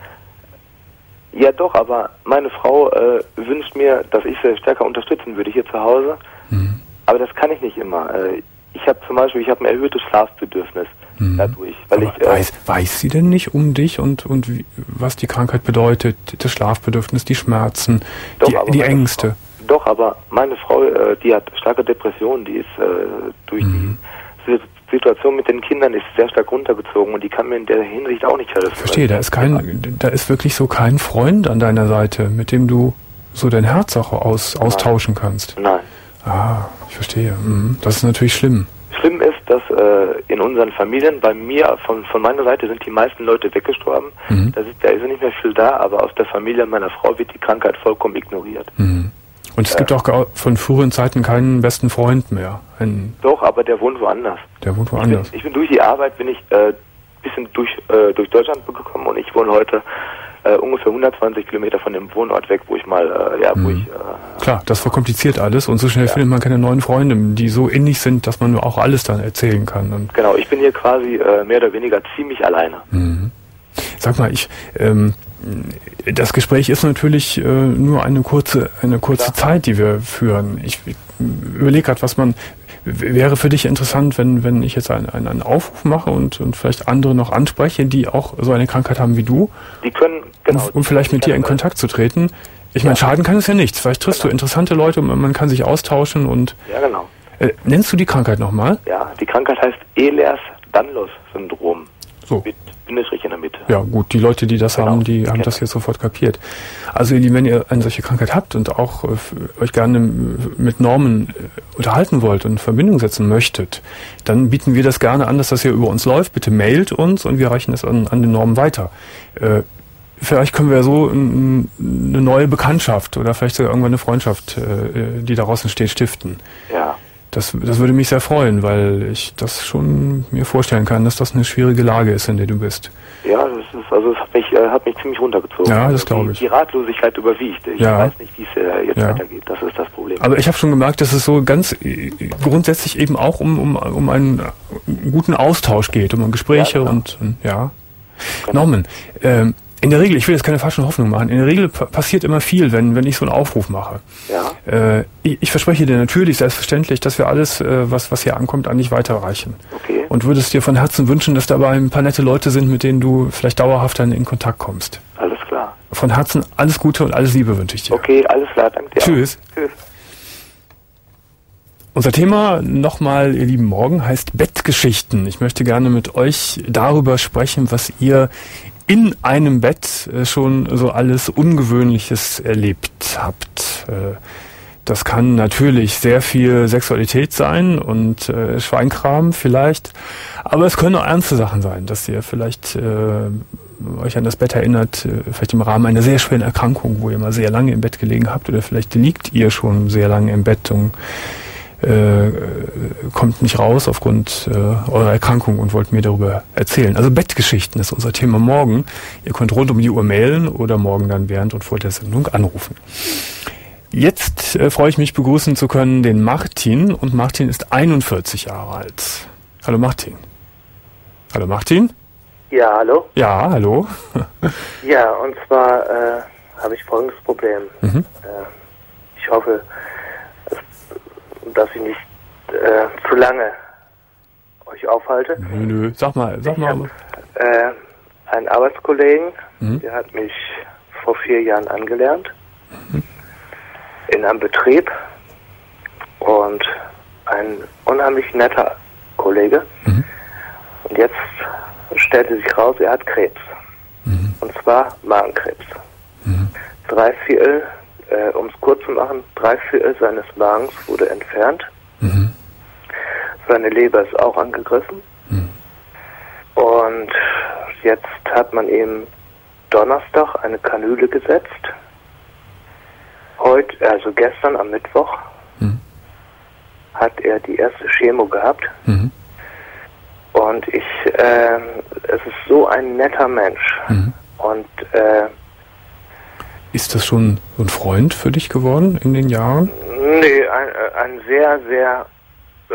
ja doch, aber meine Frau äh, wünscht mir, dass ich sie stärker unterstützen würde hier zu Hause. Mhm. Aber das kann ich nicht immer. Äh, ich habe zum Beispiel, ich habe ein erhöhtes Schlafbedürfnis Mhm. dadurch. Weil Aber ich, äh, weiß, weiß sie denn nicht um dich und, und wie, was die Krankheit bedeutet, das Schlafbedürfnis, die Schmerzen, Doch, die, aber die meine Ängste? Frau, doch, aber meine Frau, äh, die hat starke Depressionen, die ist äh, durch Mhm. die Si- Situation mit den Kindern ist sehr stark runtergezogen und die kann mir in der Hinsicht auch nicht helfen. Verstehe, da ist kein, da ist wirklich so kein Freund an deiner Seite, mit dem du so dein Herz auch aus, austauschen kannst. Nein. Ah, ich verstehe. Mhm. Das ist natürlich schlimm. Schlimm ist, dass äh, in unseren Familien, bei mir, von, von meiner Seite sind die meisten Leute weggestorben. Mhm. Da, ist, da ist nicht mehr viel da, aber aus der Familie meiner Frau wird die Krankheit vollkommen ignoriert. Mhm. Und es gibt auch gar- von früheren Zeiten keinen besten Freund mehr. Ein, Doch, aber der wohnt woanders. der wohnt Ich bin, woanders. ich bin durch die Arbeit, bin ich äh, bisschen durch, äh, durch Deutschland gekommen und ich wohne heute äh, ungefähr hundertzwanzig Kilometer von dem Wohnort weg, wo ich mal, äh, ja, wo Mhm. ich... Äh, Klar, das verkompliziert alles und so schnell Ja. findet man keine neuen Freunde, die so innig sind, dass man auch alles dann erzählen kann. Und genau, ich bin hier quasi äh, mehr oder weniger ziemlich alleine. Mhm. Sag mal, ich, ähm, das Gespräch ist natürlich äh, nur eine kurze, eine kurze Klar. Zeit, die wir führen. Ich, ich überlege gerade, was man w- wäre für dich interessant, wenn wenn ich jetzt einen, einen, einen Aufruf mache und und vielleicht andere noch anspreche, die auch so eine Krankheit haben wie du, Die können, genau... um, um vielleicht mit dir in Kontakt zu treten. Ich meine, Ja. schaden kann es ja nichts. Vielleicht triffst du interessante Leute und man kann sich austauschen und Ja, genau. äh, nennst du die Krankheit nochmal? Ja, die Krankheit heißt Ehlers-Danlos-Syndrom. So. Mit Bindestrich in der Mitte. Ja, gut, die Leute, die das Genau, haben, die die haben kennen das das. jetzt sofort kapiert. Also, ihr Lieben, wenn ihr eine solche Krankheit habt und auch äh, f- euch gerne mit Normen äh, unterhalten wollt und in Verbindung setzen möchtet, dann bieten wir das gerne an, dass das hier über uns läuft. Bitte mailt uns und wir reichen es an, an den Normen weiter. Äh, vielleicht können wir so n- eine neue Bekanntschaft oder vielleicht sogar irgendwann eine Freundschaft, äh, die daraus entsteht, stiften. Ja. Das, das würde mich sehr freuen, weil ich das schon mir vorstellen kann, dass das eine schwierige Lage ist, in der du bist. Ja, das ist, also es hat mich, äh, hat mich ziemlich runtergezogen. Ja, das Also glaube die, ich. Die Ratlosigkeit überwiegt. Ich Ja. weiß nicht, wie es äh, jetzt Ja. weitergeht. Das ist das Problem. Aber ich habe schon gemerkt, dass es so ganz äh, grundsätzlich eben auch um, um, um einen äh, guten Austausch geht, um Gespräche Ja, genau. und, und ja. Genau. Norman, ähm, in der Regel, ich will jetzt keine falschen Hoffnungen machen, in der Regel pa- passiert immer viel, wenn, wenn ich so einen Aufruf mache. Ja. Äh, ich, ich verspreche dir natürlich selbstverständlich, dass wir alles, äh, was, was hier ankommt, an dich weiterreichen. Okay. Und würdest dir von Herzen wünschen, dass dabei ein paar nette Leute sind, mit denen du vielleicht dauerhaft dann in Kontakt kommst. Alles klar. Von Herzen alles Gute und alles Liebe wünsche ich dir. Okay, alles klar. Danke dir. Tschüss. Auch. Tschüss. Unser Thema nochmal, ihr lieben Morgen, heißt Bettgeschichten. Ich möchte gerne mit euch darüber sprechen, was ihr in einem Bett äh, schon so alles Ungewöhnliches erlebt habt. Äh, Das kann natürlich sehr viel Sexualität sein und äh, Schweinkram vielleicht, aber es können auch ernste Sachen sein, dass ihr vielleicht äh, euch an das Bett erinnert, äh, vielleicht im Rahmen einer sehr schweren Erkrankung, wo ihr mal sehr lange im Bett gelegen habt, oder vielleicht liegt ihr schon sehr lange im Bett und äh, kommt nicht raus aufgrund äh, eurer Erkrankung und wollt mir darüber erzählen. Also Bettgeschichten ist unser Thema morgen. Ihr könnt rund um die Uhr mailen oder morgen dann während und vor der Sendung anrufen. Jetzt äh, freue ich mich, begrüßen zu können den Martin. Und Martin ist einundvierzig Jahre alt. Hallo Martin. Hallo Martin. Ja, hallo? Ja, hallo. Ja, und zwar äh, habe ich folgendes Problem. Mhm. Äh, ich hoffe, dass, dass ich nicht äh, zu lange euch aufhalte. Nö, nö. Sag mal, sag Ich mal. habe äh, einen Arbeitskollegen, Mhm. der hat mich vor vier Jahren angelernt. mhm. in einem Betrieb und ein unheimlich netter Kollege. Mhm. Und jetzt stellte sich raus, er hat Krebs. Mhm. Und zwar Magenkrebs. Mhm. Drei Viertel, äh, um es kurz zu machen, drei Viertel seines Magens wurde entfernt. Mhm. Seine Leber ist auch angegriffen. Mhm. Und jetzt hat man ihm Donnerstag eine Kanüle gesetzt. Heute, also gestern am Mittwoch, mhm. hat er die erste Chemo gehabt. Mhm. Und ich, äh, es ist so ein netter Mensch. Mhm. Und äh, ist das schon ein Freund für dich geworden in den Jahren? Nee, ein, ein sehr, sehr äh,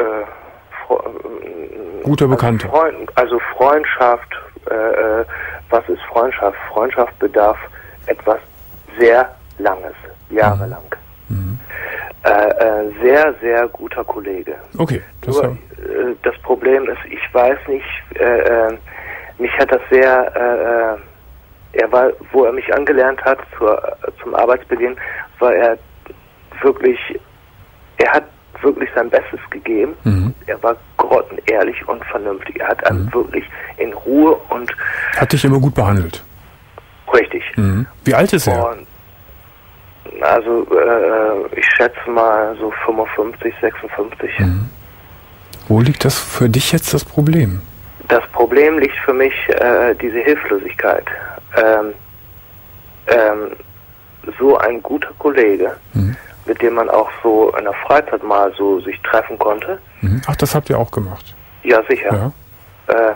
guter Bekannter. Also, Freund, also Freundschaft, äh, was ist Freundschaft? Freundschaft bedarf etwas sehr Langes, jahrelang. Mhm. Äh, äh, sehr, sehr guter Kollege. Okay. Das, Nur, äh, das Problem ist, ich weiß nicht, äh, äh, mich hat das sehr, äh, äh, er war, wo er mich angelernt hat zur, zum Arbeitsbeginn, war er wirklich, er hat wirklich sein Bestes gegeben. Mhm. Er war grottenehrlich und vernünftig. Er hat einen mhm. wirklich in Ruhe und... Hat dich immer gut behandelt. Richtig. Mhm. Wie alt ist er? Und also äh, ich schätze mal so fünfundfünfzig, sechsundfünfzig. Mhm. Wo liegt das für dich jetzt das Problem? Das Problem liegt für mich äh, diese Hilflosigkeit. Ähm, ähm, so ein guter Kollege, mhm. mit dem man auch so in der Freizeit mal so sich treffen konnte. Mhm. Ach, das habt ihr auch gemacht? Ja, sicher. Ja. Äh,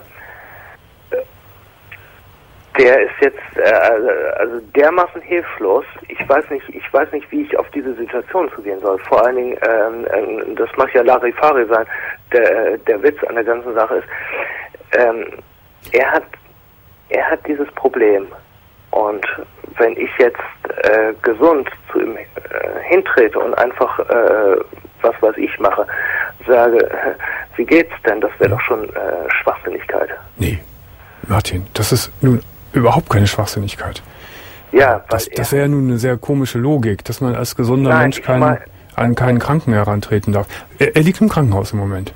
der ist jetzt äh, also dermaßen hilflos. Ich weiß nicht, ich weiß nicht, wie ich auf diese Situation zugehen soll. Vor allen Dingen, ähm, das mag ja Larifari sein. Der, der Witz an der ganzen Sache ist, ähm, er hat, er hat dieses Problem. Und wenn ich jetzt äh, gesund zu ihm äh, hintrete und einfach, äh, was weiß ich mache, sage, wie geht's denn? Das wäre doch schon äh, Schwachsinnigkeit. Nee, Martin, das ist nun überhaupt keine Schwachsinnigkeit. Ja, das, das wäre nun eine sehr komische Logik, dass man als gesunder Nein, Mensch kein, mein, an keinen Kranken herantreten darf. Er, er liegt im Krankenhaus im Moment.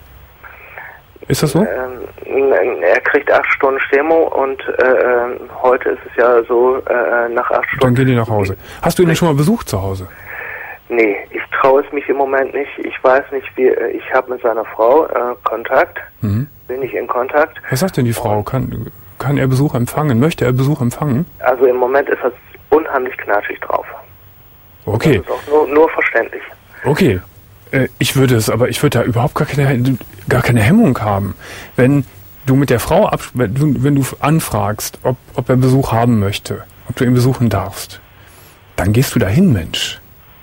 Ist das so? Ähm, er kriegt acht Stunden Chemo und äh, heute ist es ja so, äh, nach acht Stunden... Dann gehen die nach Hause. Hast du ihn denn schon mal besucht zu Hause? Nee, ich traue es mich im Moment nicht. Ich weiß nicht, wie... Ich habe mit seiner Frau äh, Kontakt. Mhm. Bin ich in Kontakt. Was sagt denn die Frau? Kann, kann er Besuch empfangen? Möchte er Besuch empfangen? Also im Moment ist er unheimlich knatschig drauf. Okay. Das ist auch nur, nur verständlich. Okay. Ich würde es, aber ich würde da überhaupt gar keine, gar keine Hemmung haben. Wenn du mit der Frau, ab, wenn, du, wenn du anfragst, ob, ob er Besuch haben möchte, ob du ihn besuchen darfst, dann gehst du dahin, Mensch.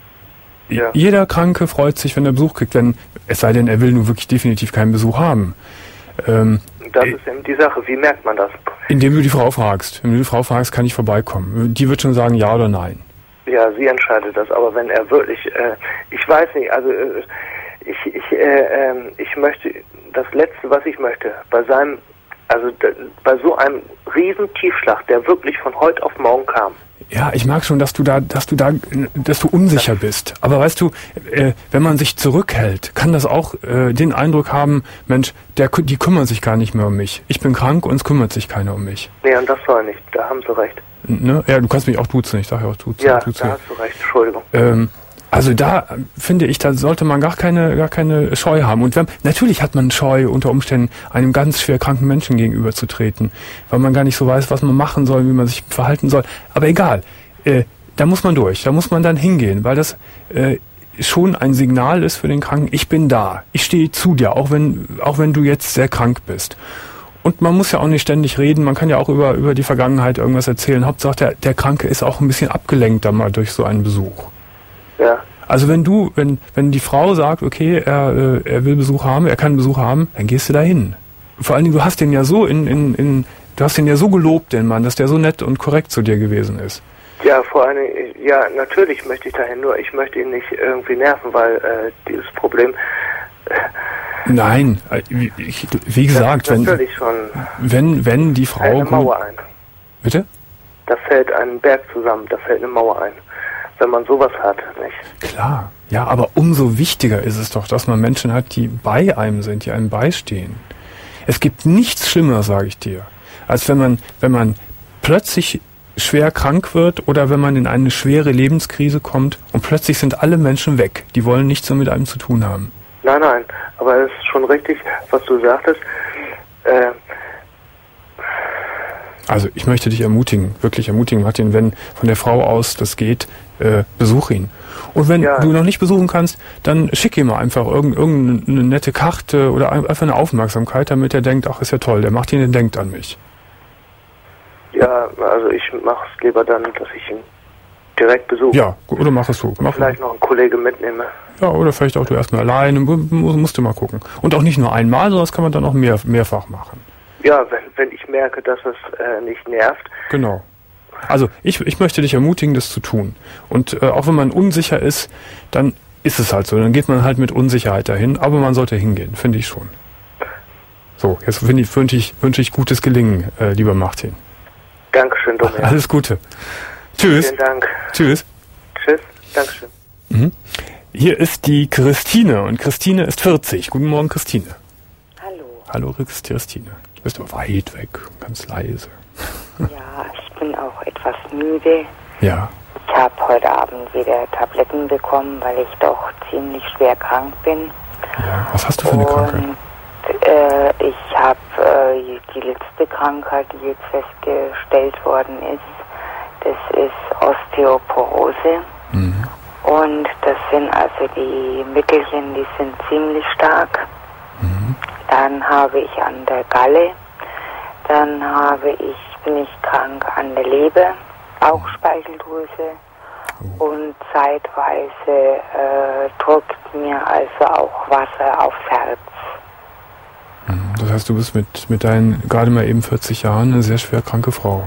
Ja. Jeder Kranke freut sich, wenn er Besuch kriegt, wenn, es sei denn, er will nun wirklich definitiv keinen Besuch haben. Ähm, das ist eben die Sache. Wie merkt man das? Indem du die Frau fragst. Wenn du die Frau fragst, kann ich vorbeikommen. Die wird schon sagen, ja oder nein. Ja, sie entscheidet das, aber wenn er wirklich, äh, ich weiß nicht, also äh, ich, ich, äh, äh, ich möchte, das Letzte, was ich möchte, bei seinem, also d- bei so einem riesen Tiefschlag, der wirklich von heute auf morgen kam. Ja, ich mag schon, dass du da, dass du da, dass du unsicher bist. Aber weißt du, äh, wenn man sich zurückhält, kann das auch äh, den Eindruck haben, Mensch, der, die kümmern sich gar nicht mehr um mich. Ich bin krank und es kümmert sich keiner um mich. Nee, und das soll nicht, da haben sie recht. Ne? Ja, du kannst mich auch duzen, ich sage ja auch duzen. Ja, duzen. da hast du recht, Entschuldigung. Ähm, also da finde ich, da sollte man gar keine, gar keine Scheu haben. Und wenn, natürlich hat man Scheu, unter Umständen einem ganz schwer kranken Menschen gegenüberzutreten, weil man gar nicht so weiß, was man machen soll, wie man sich verhalten soll. Aber egal, äh, da muss man durch, da muss man dann hingehen, weil das äh, schon ein Signal ist für den Kranken, ich bin da, ich stehe zu dir, auch wenn, auch wenn du jetzt sehr krank bist. Und man muss ja auch nicht ständig reden, man kann ja auch über, über die Vergangenheit irgendwas erzählen. Hauptsache, der, der Kranke ist auch ein bisschen abgelenkt da mal durch so einen Besuch. Ja. Also wenn du, wenn, wenn die Frau sagt, okay, er, er will Besuch haben, er kann Besuch haben, dann gehst du da hin. Vor allen Dingen, du hast den ja so in, in, in, du hast den ja so gelobt, den Mann, dass der so nett und korrekt zu dir gewesen ist. Ja, vor allen Dingen, ja, natürlich möchte ich dahin, nur ich möchte ihn nicht irgendwie nerven, weil äh, dieses Problem... Äh, Nein, wie, ich, wie gesagt, wenn, wenn, wenn die Frau... Da fällt eine Mauer ein. Bitte? Da fällt ein Berg zusammen, da fällt eine Mauer ein. wenn man sowas hat, nicht? Klar, ja, aber umso wichtiger ist es doch, dass man Menschen hat, die bei einem sind, die einem beistehen. Es gibt nichts Schlimmeres, sage ich dir, als wenn man, wenn man plötzlich schwer krank wird oder wenn man in eine schwere Lebenskrise kommt und plötzlich sind alle Menschen weg. Die wollen nichts mehr mit einem zu tun haben. Nein, nein, aber es ist schon richtig, was du sagtest. Äh, Also ich möchte dich ermutigen, wirklich ermutigen, Martin, wenn von der Frau aus das geht, äh, besuch ihn. Und wenn Ja. du noch nicht besuchen kannst, dann schick ihm mal einfach irgend- irgendeine nette Karte oder ein- einfach eine Aufmerksamkeit, damit er denkt, ach, ist ja toll, der macht ihn, der denkt an mich. ja, also ich mache es lieber dann, dass ich ihn direkt besuche. Ja, oder mach es so. Mach Vielleicht noch einen Kollegen mitnehme. Ja, oder vielleicht auch du erstmal alleine, mu- mu- musst du mal gucken. Und auch nicht nur einmal, sondern das kann man dann auch mehr, mehrfach machen. Ja, wenn, wenn ich merke, dass es äh, nicht nervt. Genau. Also ich, ich möchte dich ermutigen, das zu tun. Und äh, auch wenn man unsicher ist, dann ist es halt so. Dann geht man halt mit Unsicherheit dahin, aber man sollte hingehen, finde ich schon. So, jetzt finde ich, wünsche ich, wünsche ich gutes Gelingen, äh, lieber Martin. Dankeschön, Dominik. Alles Gute. Tschüss. Vielen Dank. Tschüss. Tschüss. Dankeschön. Mhm. Hier ist die Christine und Christine ist vierzig. Guten Morgen, Christine. Hallo. Hallo, Christine. Du bist aber weit weg, ganz leise. Ja, ich bin auch etwas müde. Ja. Ich habe heute Abend wieder Tabletten bekommen, weil ich doch ziemlich schwer krank bin. Ja. Was hast du für eine Krankheit? Und äh, ich habe äh, die letzte Krankheit, die jetzt festgestellt worden ist, das ist Osteoporose. Mhm. Und das sind also die Mittelchen, die sind ziemlich stark. Mhm. Dann habe ich an der Galle, dann habe ich, bin ich krank an der Leber, Bauchspeicheldrüse und zeitweise äh, drückt mir also auch Wasser aufs Herz. Mhm. Das heißt, du bist mit, mit deinen gerade mal eben vierzig Jahren eine sehr schwer kranke Frau.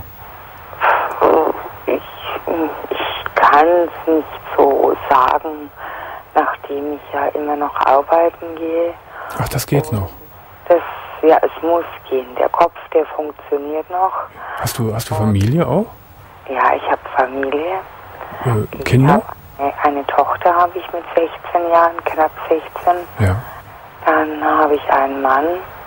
Ich, ich kann es nicht so sagen, nachdem ich ja immer noch arbeiten gehe. Ach, das geht noch. Das, ja, es muss gehen. Der Kopf, der funktioniert noch. Hast du, hast du Familie auch? Ja, ich habe Familie. Äh, Kinder? Ich hab, eine Tochter habe ich mit sechzehn Jahren, knapp sechzehn. Ja. Dann habe ich einen Mann.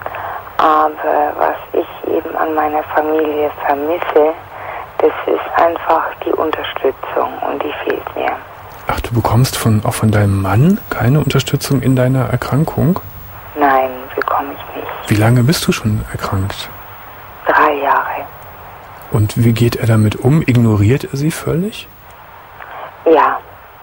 Aber was ich eben an meiner Familie vermisse, das ist einfach die Unterstützung und die fehlt mir. Ach, du bekommst von, auch von deinem Mann keine Unterstützung in deiner Erkrankung? Nein, bekomme ich nicht. Wie lange bist du schon erkrankt? Drei Jahre. Und wie geht er damit um? Ignoriert er sie völlig? Ja.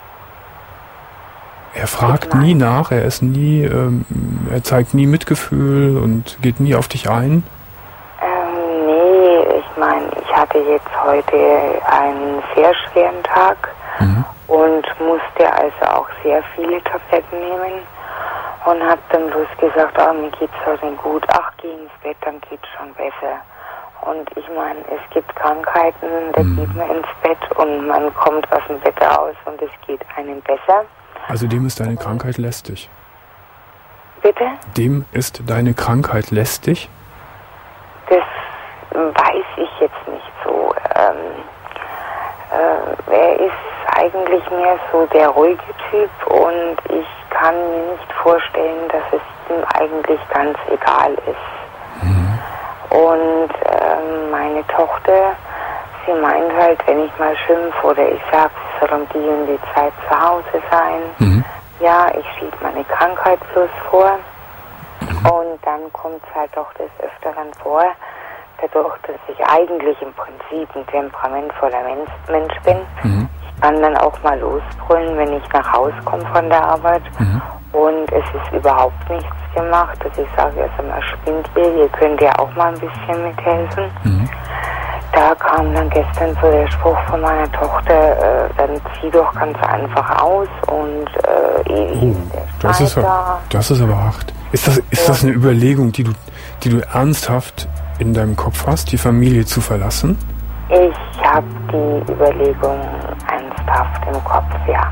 Er fragt nie nach, er ist nie, ähm, er zeigt nie Mitgefühl und geht nie auf dich ein? Ähm, nee, ich meine, ich hatte jetzt heute einen sehr schweren Tag Mhm. und musste also auch sehr viele Tabletten nehmen und habe dann bloß gesagt, ah, mir geht's heute nicht gut, ach, geh ins Bett, dann geht's schon besser. Und ich meine, es gibt Krankheiten, da Mhm. geht man ins Bett und man kommt aus dem Bett raus und es geht einem besser. Also dem ist deine Krankheit lästig? Bitte? Dem ist deine Krankheit lästig? Das weiß ich jetzt nicht so. Ähm, äh, er ist eigentlich mehr so der ruhige Typ und ich kann mir nicht vorstellen, dass es ihm eigentlich ganz egal ist. Mhm. Und ähm, meine Tochter, sie meint halt, wenn ich mal schimpf oder ich sage, sie soll um die und die Zeit zu Hause sein, Mhm. ja, ich schiebe meine Krankheit bloß vor. Und dann kommt es halt doch des Öfteren vor, dadurch, dass ich eigentlich im Prinzip ein temperamentvoller Mensch, Mensch bin. Mhm. Ich kann dann auch mal losbrüllen, wenn ich nach Hause komme von der Arbeit. Mhm. Und es ist überhaupt nichts gemacht, dass ich sage, erst einmal spinnt ihr, ihr könnt ja auch mal ein bisschen mithelfen. Mhm. Da kam dann gestern so der Spruch von meiner Tochter, äh, dann zieh doch ganz einfach aus und äh, ewig Oh, ist der das ist, Streit ja- das ist aber hart. Ist das, ist das eine Überlegung, die du, die du ernsthaft in deinem Kopf hast, die Familie zu verlassen? Ich habe die Überlegung ernsthaft im Kopf, ja.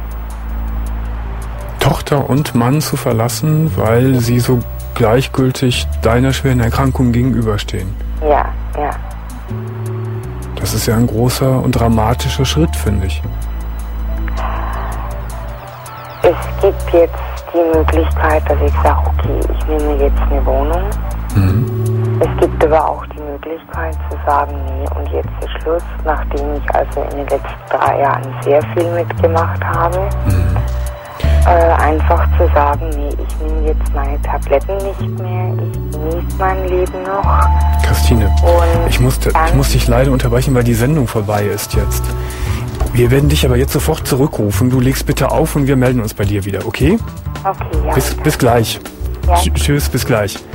Tochter und Mann zu verlassen, weil sie so gleichgültig deiner schweren Erkrankung gegenüberstehen. Ja, ja. Das ist ja ein großer und dramatischer Schritt, finde ich. gibt jetzt die Möglichkeit, dass ich sage, okay, ich nehme jetzt eine Wohnung. Mhm. Es gibt aber auch die Möglichkeit zu sagen, nee, und jetzt ist Schluss, nachdem ich also in den letzten drei Jahren sehr viel mitgemacht habe. Mhm. Äh, einfach zu sagen, nee, ich nehme jetzt meine Tabletten nicht mehr, ich genieße mein Leben noch. Christine, und ich, musste, ich muss dich leider unterbrechen, weil die Sendung vorbei ist jetzt. Wir werden dich aber jetzt sofort zurückrufen. Du legst bitte auf und wir melden uns bei dir wieder, okay? Okay, ja. Bis, bis gleich. Ja. Tschüss, bis gleich.